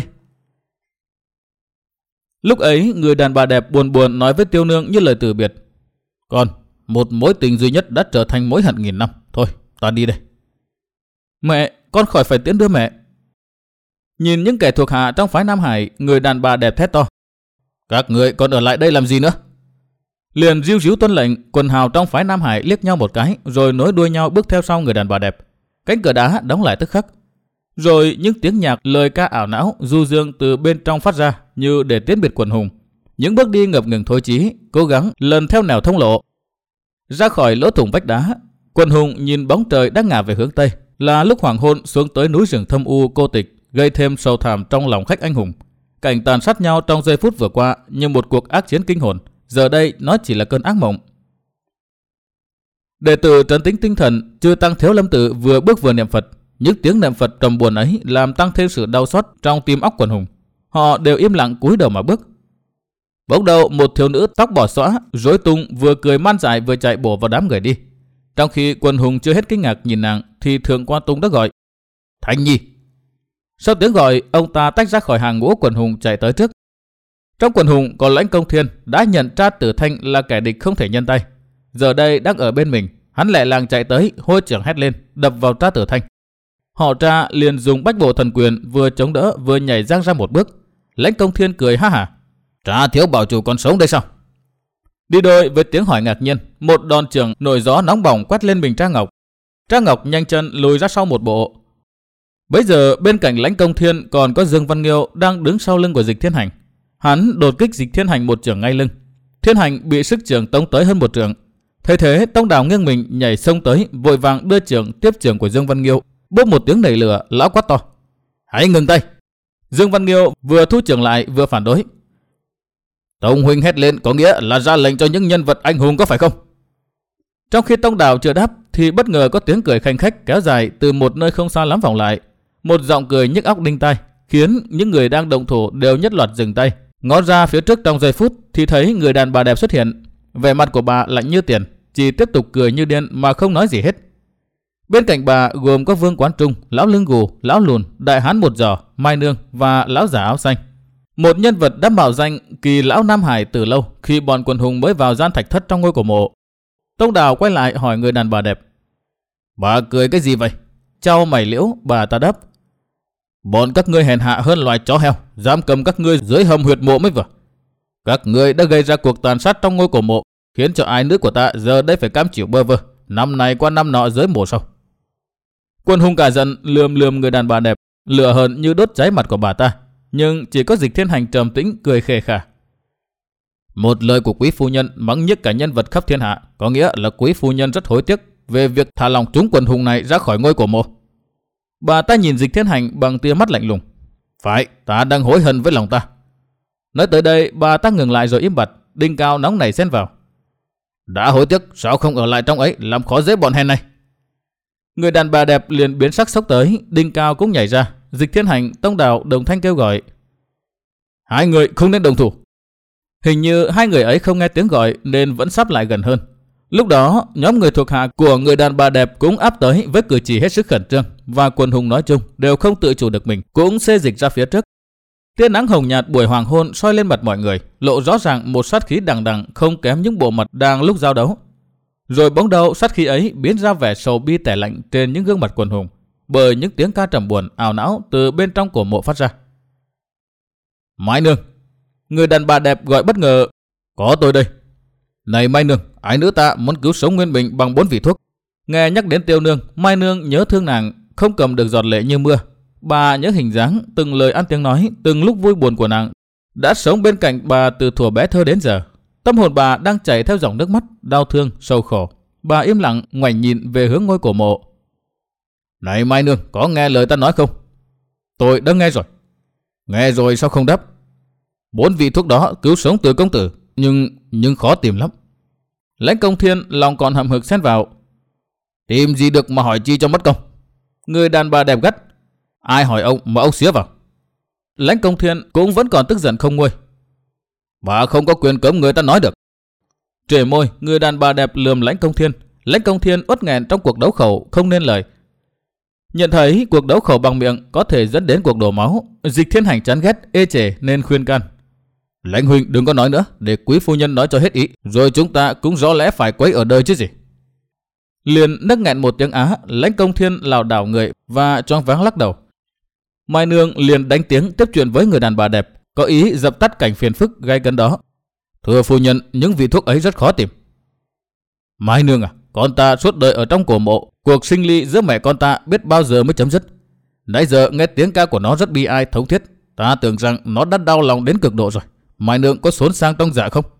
Lúc ấy, người đàn bà đẹp buồn buồn nói với Tiêu nương như lời từ biệt, con, một mối tình duy nhất đã trở thành mối hận nghìn năm. Thôi, ta đi đây. Mẹ, con khỏi phải tiễn đưa mẹ. Nhìn những kẻ thuộc hạ trong phái Nam Hải, người đàn bà đẹp thét to, các người còn ở lại đây làm gì nữa? Liền ríu ríu tuân lệnh. Quần hào trong phái Nam Hải liếc nhau một cái, rồi nối đuôi nhau bước theo sau người đàn bà đẹp. Cánh cửa đá đóng lại tức khắc. Rồi những tiếng nhạc lời ca ảo não du dương từ bên trong phát ra như để tiễn biệt quần hùng. Những bước đi ngập ngừng thối chí, cố gắng lần theo nẻo thông lộ. Ra khỏi lỗ thủng vách đá, quần hùng nhìn bóng trời đang ngả về hướng tây, là lúc hoàng hôn xuống tới núi rừng thâm u cô tịch, gây thêm sầu thảm trong lòng khách anh hùng. Cảnh tàn sát nhau trong giây phút vừa qua như một cuộc ác chiến kinh hồn, giờ đây nó chỉ là cơn ác mộng. Đệ tử trấn tĩnh tinh thần, Chư Tăng Thiếu Lâm Tự vừa bước vừa niệm Phật. Những tiếng niệm Phật trầm buồn ấy làm tăng thêm sự đau xót trong tim óc quần hùng. Họ đều im lặng cúi đầu mà bước. Bỗng đầu một thiếu nữ tóc bỏ xõa, rối tung, vừa cười man dại vừa chạy bổ vào đám người đi. Trong khi quần hùng chưa hết kinh ngạc nhìn nàng, thì Thượng Quan Tung đã gọi, Thanh Nhi. Sau tiếng gọi, ông ta tách ra khỏi hàng ngũ quần hùng chạy tới trước. Trong quần hùng có Lãnh Công Thiên đã nhận ra Tử Thanh là kẻ địch không thể nhân tay. Giờ đây đang ở bên mình, hắn lẹ làng chạy tới, hôi trưởng hét lên, đập vào Tra Tử Thanh. Họ Tra liền dùng bách bộ thần quyền vừa chống đỡ vừa nhảy giang ra một bước. Lãnh Công Thiên cười ha hả, Tra thiếu bảo chủ còn sống đây sao? Đi đôi với tiếng hỏi ngạc nhiên, một đòn chưởng nổi gió nóng bỏng quét lên mình Tra Ngọc. Tra Ngọc nhanh chân lùi ra sau một bộ. Bấy giờ bên cạnh Lãnh Công Thiên còn có Dương Văn Nghiêu đang đứng sau lưng của Dịch Thiên Hành. Hắn đột kích Dịch Thiên Hành một chưởng ngay lưng. Thiên Hành bị sức chưởng tống tới hơn một trượng. Thấy thế, Tông Đào nghiêng mình nhảy xông tới, vội vàng đưa chưởng tiếp chưởng của Dương Văn Nghiêu. Bốp một tiếng nảy lửa, lão quát to, hãy ngừng tay. Dương Văn Nghiêu vừa thu chưởng lại vừa phản đối. Tông huynh hét lên có nghĩa là ra lệnh cho những nhân vật anh hùng có phải không? Trong khi Tông Đào chưa đáp thì bất ngờ có tiếng cười khanh khách kéo dài từ một nơi không xa lắm vọng lại. Một giọng cười nhức óc đinh tai, khiến những người đang động thủ đều nhất loạt dừng tay. Ngó ra phía trước trong giây phút thì thấy người đàn bà đẹp xuất hiện. Vẻ mặt của bà lạnh như tiền, chỉ tiếp tục cười như điên mà không nói gì hết. Bên cạnh bà gồm có Vương Quán Trung, lão lưng gù, lão lùn, đại hán một giò, Mai Nương và lão giả áo xanh. Một nhân vật đã mạo danh kỳ lão Nam Hải từ lâu khi bọn quần hùng mới vào gian thạch thất trong ngôi cổ mộ. Tông Đào quay lại hỏi người đàn bà đẹp: "Bà cười cái gì vậy?" Chau mày liễu, bà ta đáp: "Bọn các ngươi hèn hạ hơn loài chó heo, dám cầm các ngươi dưới hầm huyệt mộ mới vừa. Các ngươi đã gây ra cuộc tàn sát trong ngôi cổ mộ, khiến cho ai nữ của ta giờ đây phải cam chịu bơ vơ, năm này qua năm nọ dưới mộ sau." Quân hùng cả giận lườm lườm người đàn bà đẹp, lửa hờn như đốt cháy mặt của bà ta, nhưng chỉ có Dịch Thiên Hành trầm tĩnh cười khề khà. "Một lời của quý phu nhân mắng nhức cả nhân vật khắp thiên hạ, có nghĩa là quý phu nhân rất hối tiếc về việc thả lỏng chúng quần hùng này ra khỏi ngôi cổ mộ." Bà ta nhìn Dịch Thiên Hành bằng tia mắt lạnh lùng. "Phải, ta đang hối hận với lòng ta." Nói tới đây, bà ta ngừng lại rồi im bặt. Đinh Cao nóng nảy xen vào: "Đã hối tiếc, sao không ở lại trong ấy làm khó dễ bọn hèn này?" Người đàn bà đẹp liền biến sắc xốc tới. Đinh Cao cũng nhảy ra. Dịch Thiên Hành, Tông Đào đồng thanh kêu gọi: "Hai người không nên đồng thủ." Hình như hai người ấy không nghe tiếng gọi nên vẫn sắp lại gần hơn. Lúc đó, nhóm người thuộc hạ của người đàn bà đẹp cũng áp tới với cử chỉ hết sức khẩn trương, và quần hùng nói chung đều không tự chủ được mình, cũng xê dịch ra phía trước. Tia nắng hồng nhạt buổi hoàng hôn soi lên mặt mọi người, lộ rõ ràng một sát khí đằng đằng không kém những bộ mặt đang lúc giao đấu. Rồi bỗng đầu sát khí ấy biến ra vẻ sầu bi tẻ lạnh trên những gương mặt quần hùng, bởi những tiếng ca trầm buồn ảo não từ bên trong cổ mộ phát ra. "Mai Nương!" Người đàn bà đẹp gọi bất ngờ: "Có tôi đây." "Này Mai Nương, ái nữ ta muốn cứu sống Nguyên Bình bằng bốn vị thuốc." Nghe nhắc đến Tiêu Nương, Mai Nương nhớ thương nàng, không cầm được giọt lệ như mưa. Bà nhớ hình dáng, từng lời ăn tiếng nói, từng lúc vui buồn của nàng, đã sống bên cạnh bà từ thuở bé thơ đến giờ. Tâm hồn bà đang chảy theo dòng nước mắt, đau thương, sầu khổ. Bà im lặng ngoảnh nhìn về hướng ngôi cổ mộ. "Này Mai Nương, có nghe lời ta nói không?" "Tôi đã nghe rồi." "Nghe rồi sao không đáp?" "Bốn vị thuốc đó cứu sống Từ công tử, nhưng nhưng khó tìm lắm." Lãnh Công Thiên lòng còn hậm hực xen vào: "Tìm gì được mà hỏi chi cho mất công." Người đàn bà đẹp gắt: "Ai hỏi ông mà ông xía vào?" Lãnh Công Thiên cũng vẫn còn tức giận không nguôi: "Bà không có quyền cấm người ta nói được." Trề môi, người đàn bà đẹp lườm Lãnh Công Thiên. Lãnh Công Thiên uất nghẹn trong cuộc đấu khẩu không nên lời. Nhận thấy cuộc đấu khẩu bằng miệng có thể dẫn đến cuộc đổ máu, Dịch Thiên Hành chán ghét ê chề nên khuyên can: "Lãnh huynh đừng có nói nữa, để quý phu nhân nói cho hết ý, rồi chúng ta cũng rõ lẽ phải quấy ở đời chứ gì." Liền nấc nghẹn một tiếng á. Lãnh Công Thiên lảo đảo người và choáng váng lắc đầu. Mai Nương liền đánh tiếng tiếp chuyện với người đàn bà đẹp, có ý dập tắt cảnh phiền phức gay cấn đó: "Thưa phu nhân, những vị thuốc ấy rất khó tìm." "Mai Nương à, con ta suốt đời ở trong cổ mộ, cuộc sinh ly giữa mẹ con ta biết bao giờ mới chấm dứt. Nãy giờ nghe tiếng ca của nó rất bi ai thống thiết, ta tưởng rằng nó đã đau lòng đến cực độ rồi. Mai Nương có xốn sang trong dạ không?"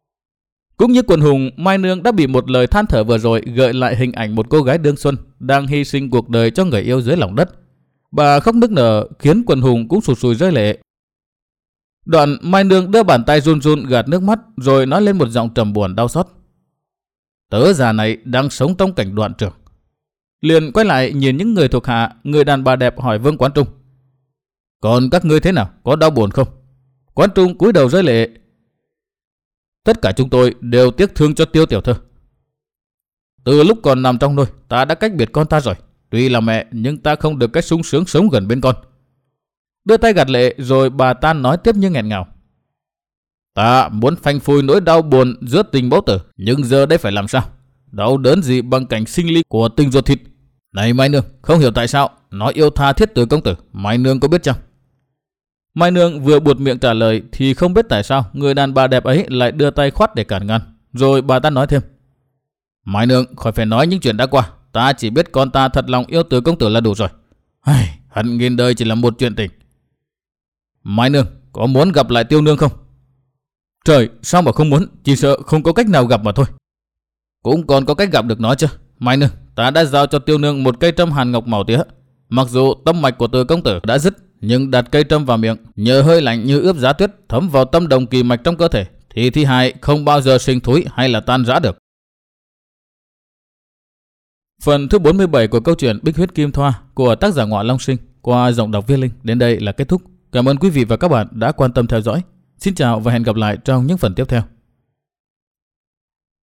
Cũng như quần hùng, Mai Nương đã bị một lời than thở vừa rồi gợi lại hình ảnh một cô gái đương xuân đang hy sinh cuộc đời cho người yêu dưới lòng đất. Bà khóc nức nở khiến quần hùng cũng sụt sùi rơi lệ. Đoạn Mai Nương đưa bàn tay run run gạt nước mắt, rồi nói lên một giọng trầm buồn đau xót: "Tớ già này đang sống trong cảnh đoạn trường." Liền quay lại nhìn những người thuộc hạ. Người đàn bà đẹp hỏi Vương Quán Trung: "Còn các ngươi thế nào, có đau buồn không?" Quán Trung cúi đầu rơi lệ: "Tất cả chúng tôi đều tiếc thương cho Tiêu tiểu thư. Từ lúc còn nằm trong nôi, ta đã cách biệt con ta rồi. Tuy là mẹ nhưng ta không được cách sung sướng sống gần bên con." Đưa tay gạt lệ, rồi bà ta nói tiếp như nghẹn ngào: "Ta muốn phanh phui nỗi đau buồn giữa tình mẫu tử, nhưng giờ đây phải làm sao? Đau đớn gì bằng cảnh sinh ly của tình ruột thịt. Này Mai Nương, không hiểu tại sao nó yêu tha thiết Từ công tử, Mai Nương có biết chăng?" Mai Nương vừa buột miệng trả lời thì không biết tại sao người đàn bà đẹp ấy lại đưa tay khoát để cản ngăn. Rồi bà ta nói thêm: "Mai Nương khỏi phải nói những chuyện đã qua, ta chỉ biết con ta thật lòng yêu Từ công tử là đủ rồi. Ai, hận nghìn đời chỉ là một chuyện tình." "Mai Nương có muốn gặp lại Tiêu Nương không?" "Trời, sao mà không muốn, chỉ sợ không có cách nào gặp mà thôi." "Cũng còn có cách gặp được nó chứ. Mai Nương, ta đã giao cho Tiêu Nương một cây trâm hàn ngọc màu tía. Mặc dù tâm mạch của Từ công tử đã dứt, nhưng đặt cây trâm vào miệng, nhờ hơi lạnh như ướp giá tuyết thấm vào tâm đồng kỳ mạch trong cơ thể, thì thi hài không bao giờ sinh thúi hay là tan rã được." Phần thứ bốn mươi bảy của câu chuyện Bích Huyết Kim Thoa của tác giả Ngọa Long Sinh qua giọng đọc Viết Linh đến đây là kết thúc. Cảm ơn quý vị và các bạn đã quan tâm theo dõi. Xin chào và hẹn gặp lại trong những phần tiếp theo.